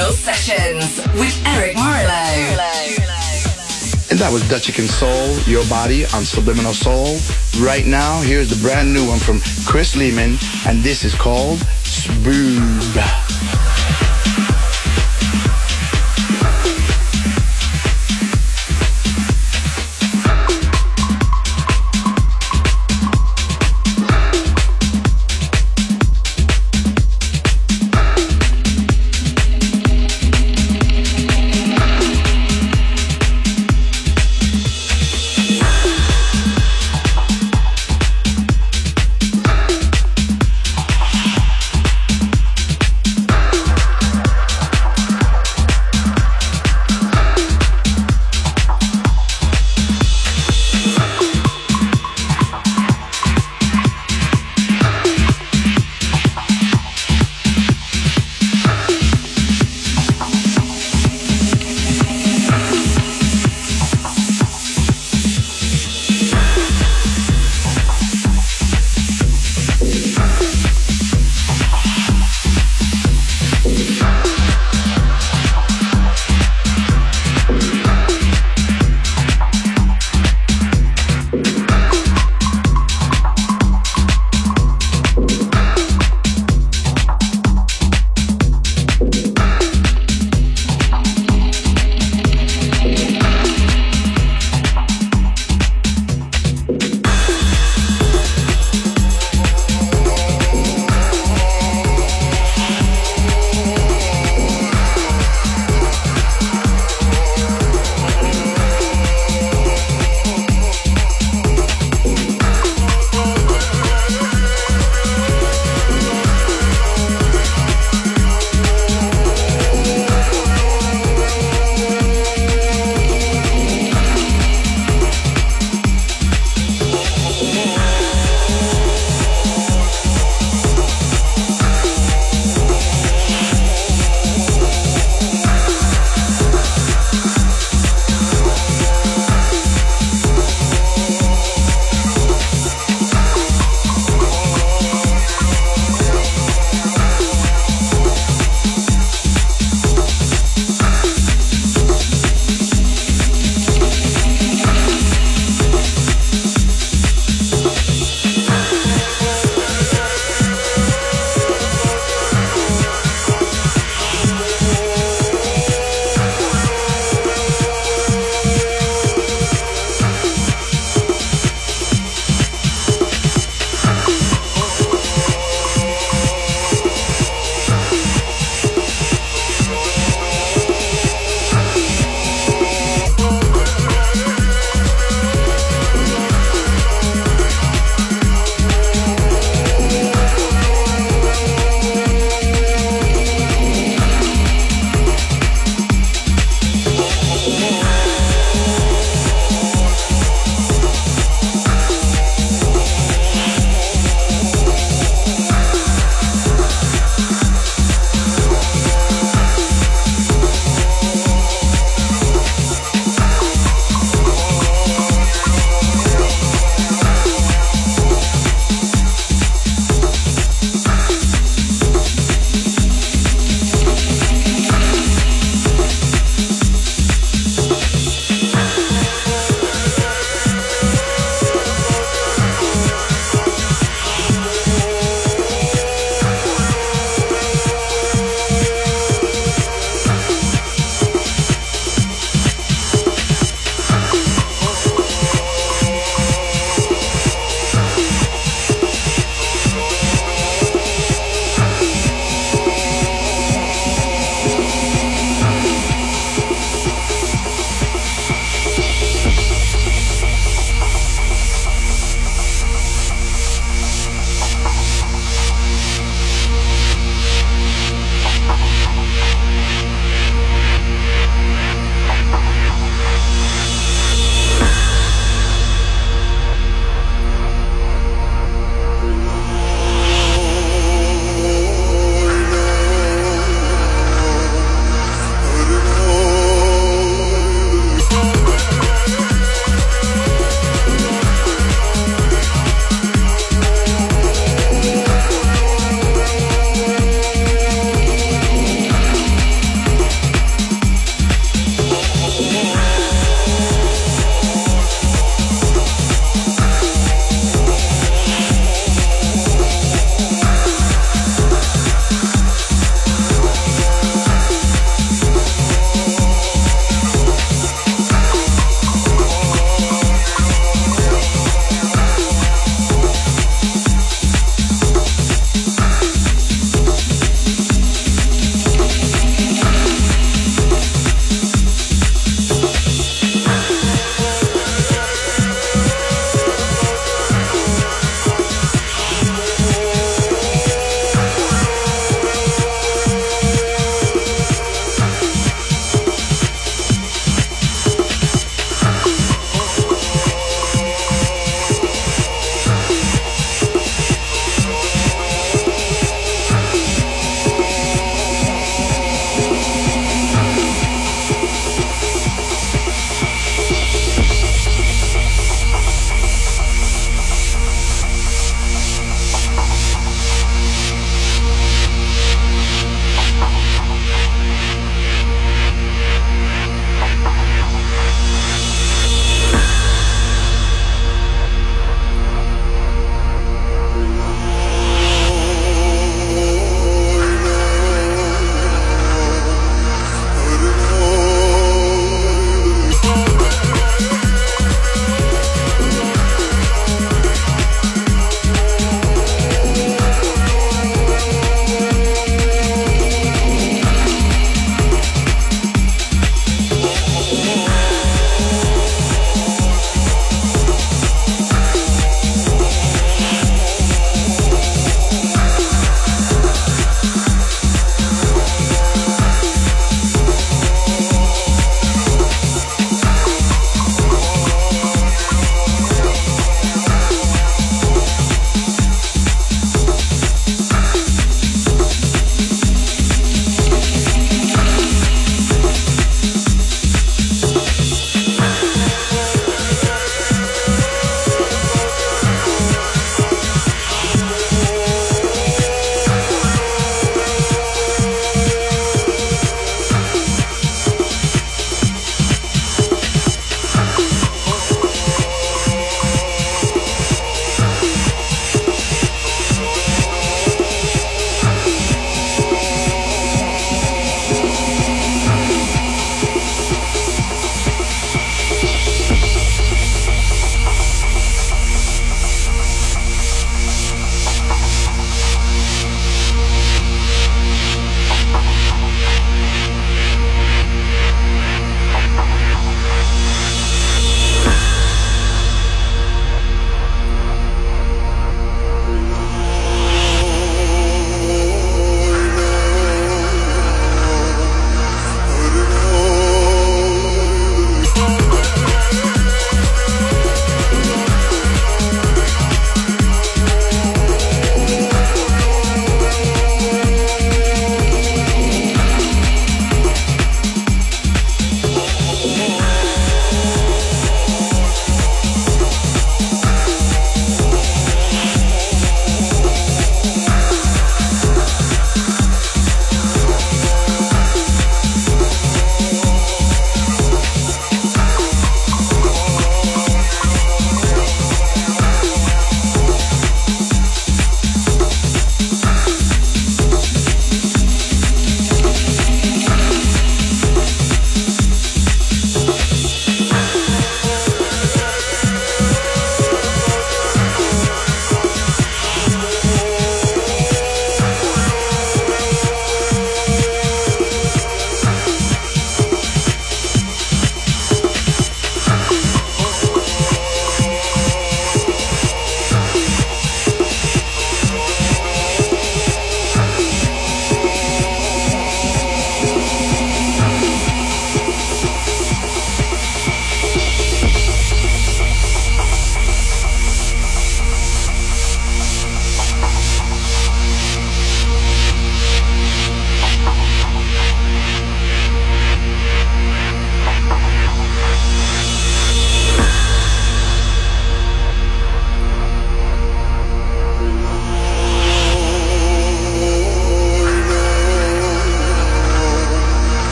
Subliminal Sessions with Eric Morillo. And that was Dutch Chicken Soul, Your Body on Subliminal Soul. Right now, here's the brand new one from Chris Lehman, and this is called Spoob.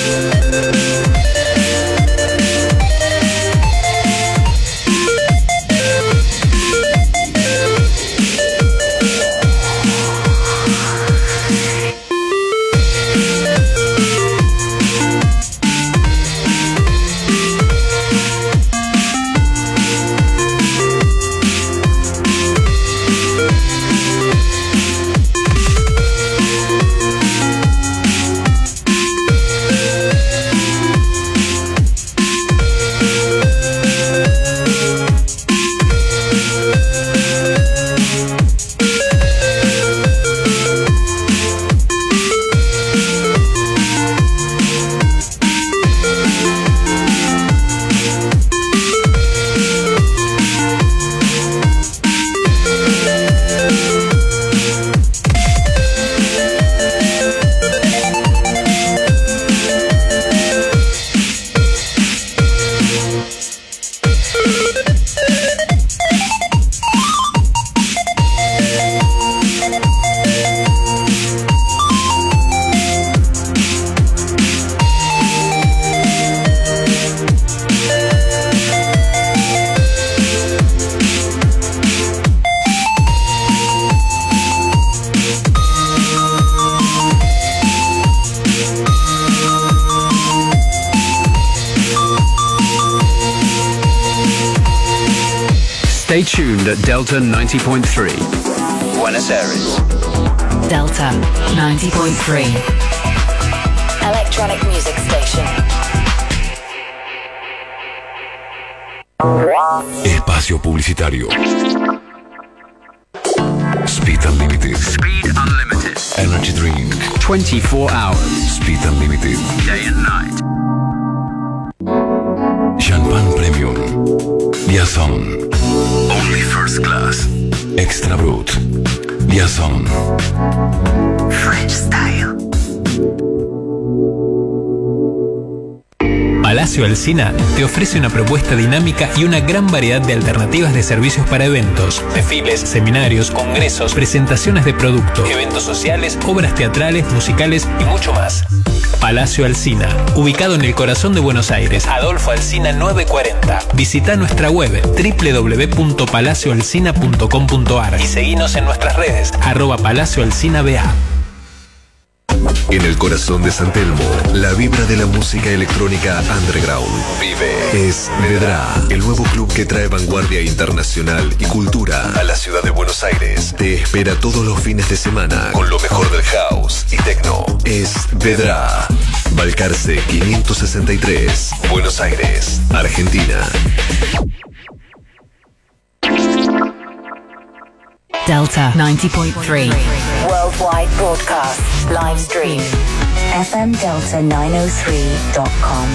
Stay tuned at Delta 90.3. Buenos Aires. Delta 90.3. Electronic music station. Espacio publicitario. Speed Unlimited. Speed Unlimited. Energy Drink. 24 hours. Speed Unlimited. Day and night. Champagne Premium. Liaison. Only first class. Extra Brut. Liaison. French style. Palacio Alsina te ofrece una propuesta dinámica y una gran variedad de alternativas de servicios para eventos, desfiles, seminarios, congresos, presentaciones de producto, eventos sociales, obras teatrales, musicales y mucho más. Palacio Alsina, ubicado en el corazón de Buenos Aires, Adolfo Alsina 940. Visita nuestra web www.palacioalsina.com.ar y seguinos en nuestras redes @palacioalsina.ba. En el corazón de San Telmo, la vibra de la música electrónica underground vive. Es Vedra, el nuevo club que trae vanguardia internacional y cultura a la ciudad de Buenos Aires. Te espera todos los fines de semana con lo mejor del house y techno. Es Vedra. Balcarce 563, Buenos Aires, Argentina. Delta 90.3. Worldwide broadcast. Live stream. FMDelta903.com.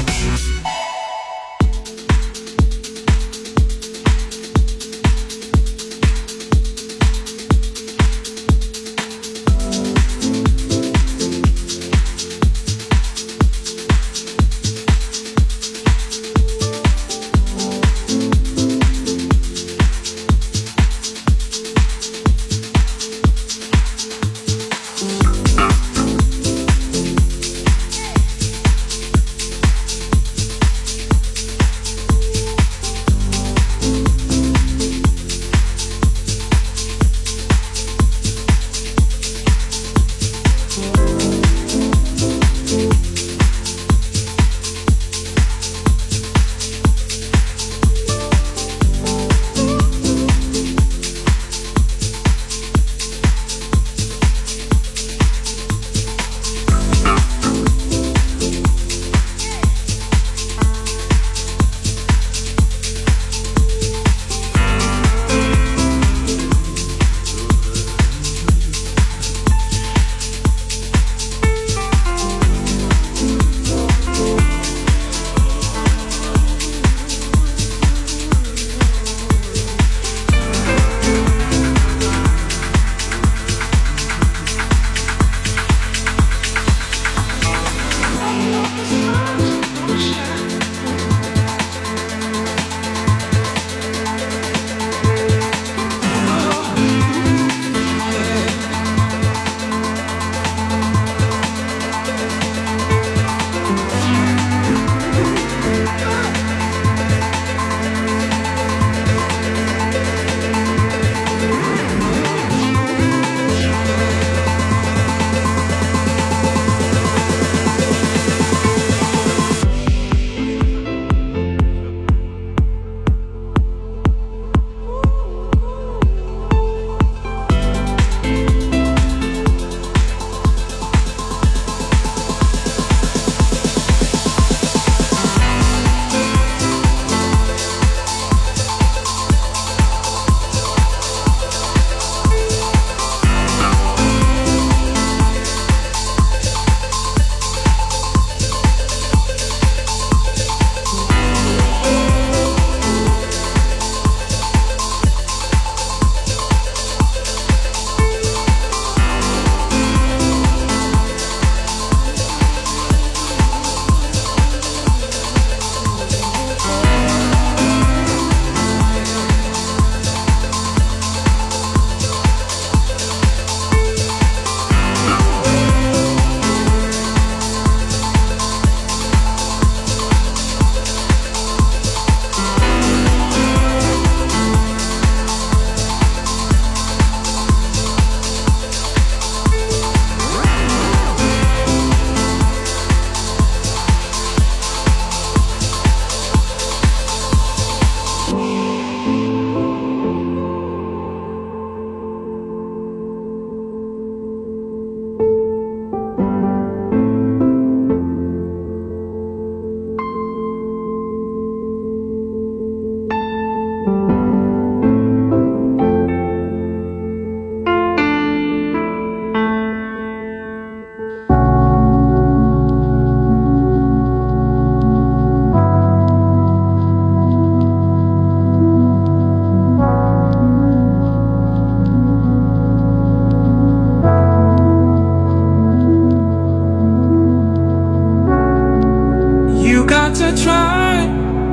got to try.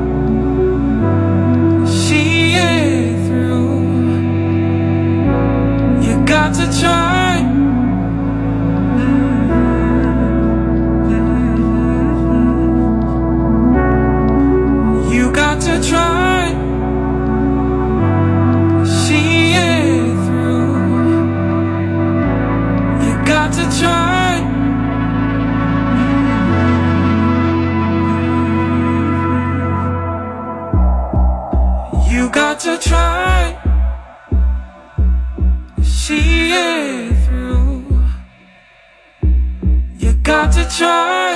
See it through. You got to try. You got to try. See it through. You got to try. You got to try. See it through. You got to try.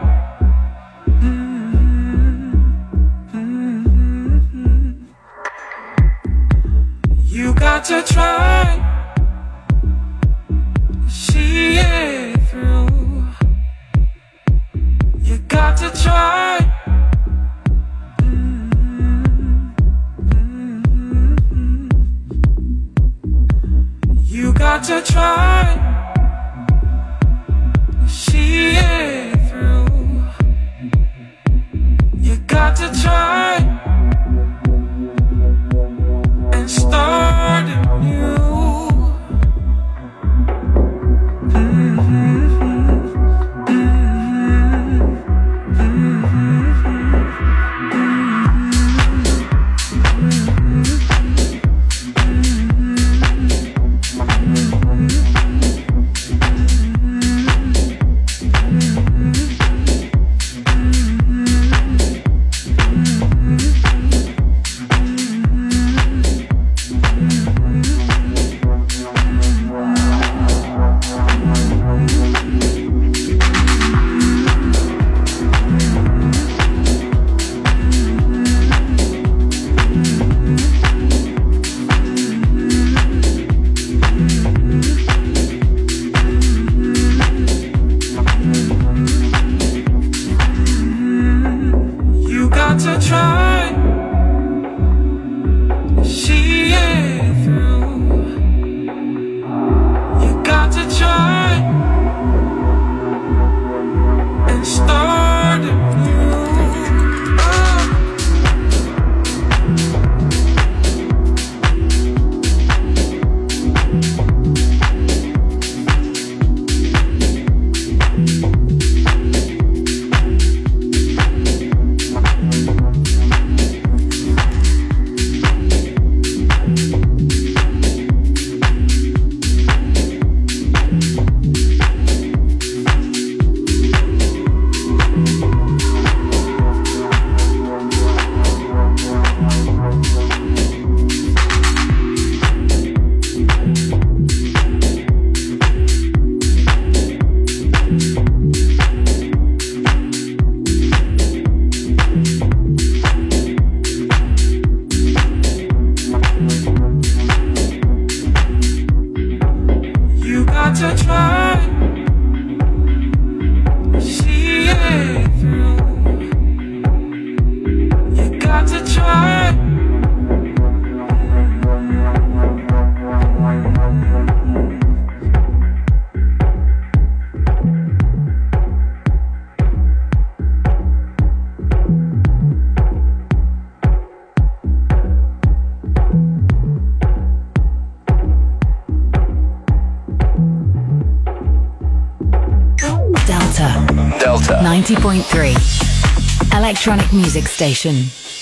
You got to try. See it through. You got to try. You got to try. See it through. You got to try. And start anew. You got to try. See it through. You got to try. And start anew. You got to try. See it through. You got to try. Delta 90.3 Electronic Music Station.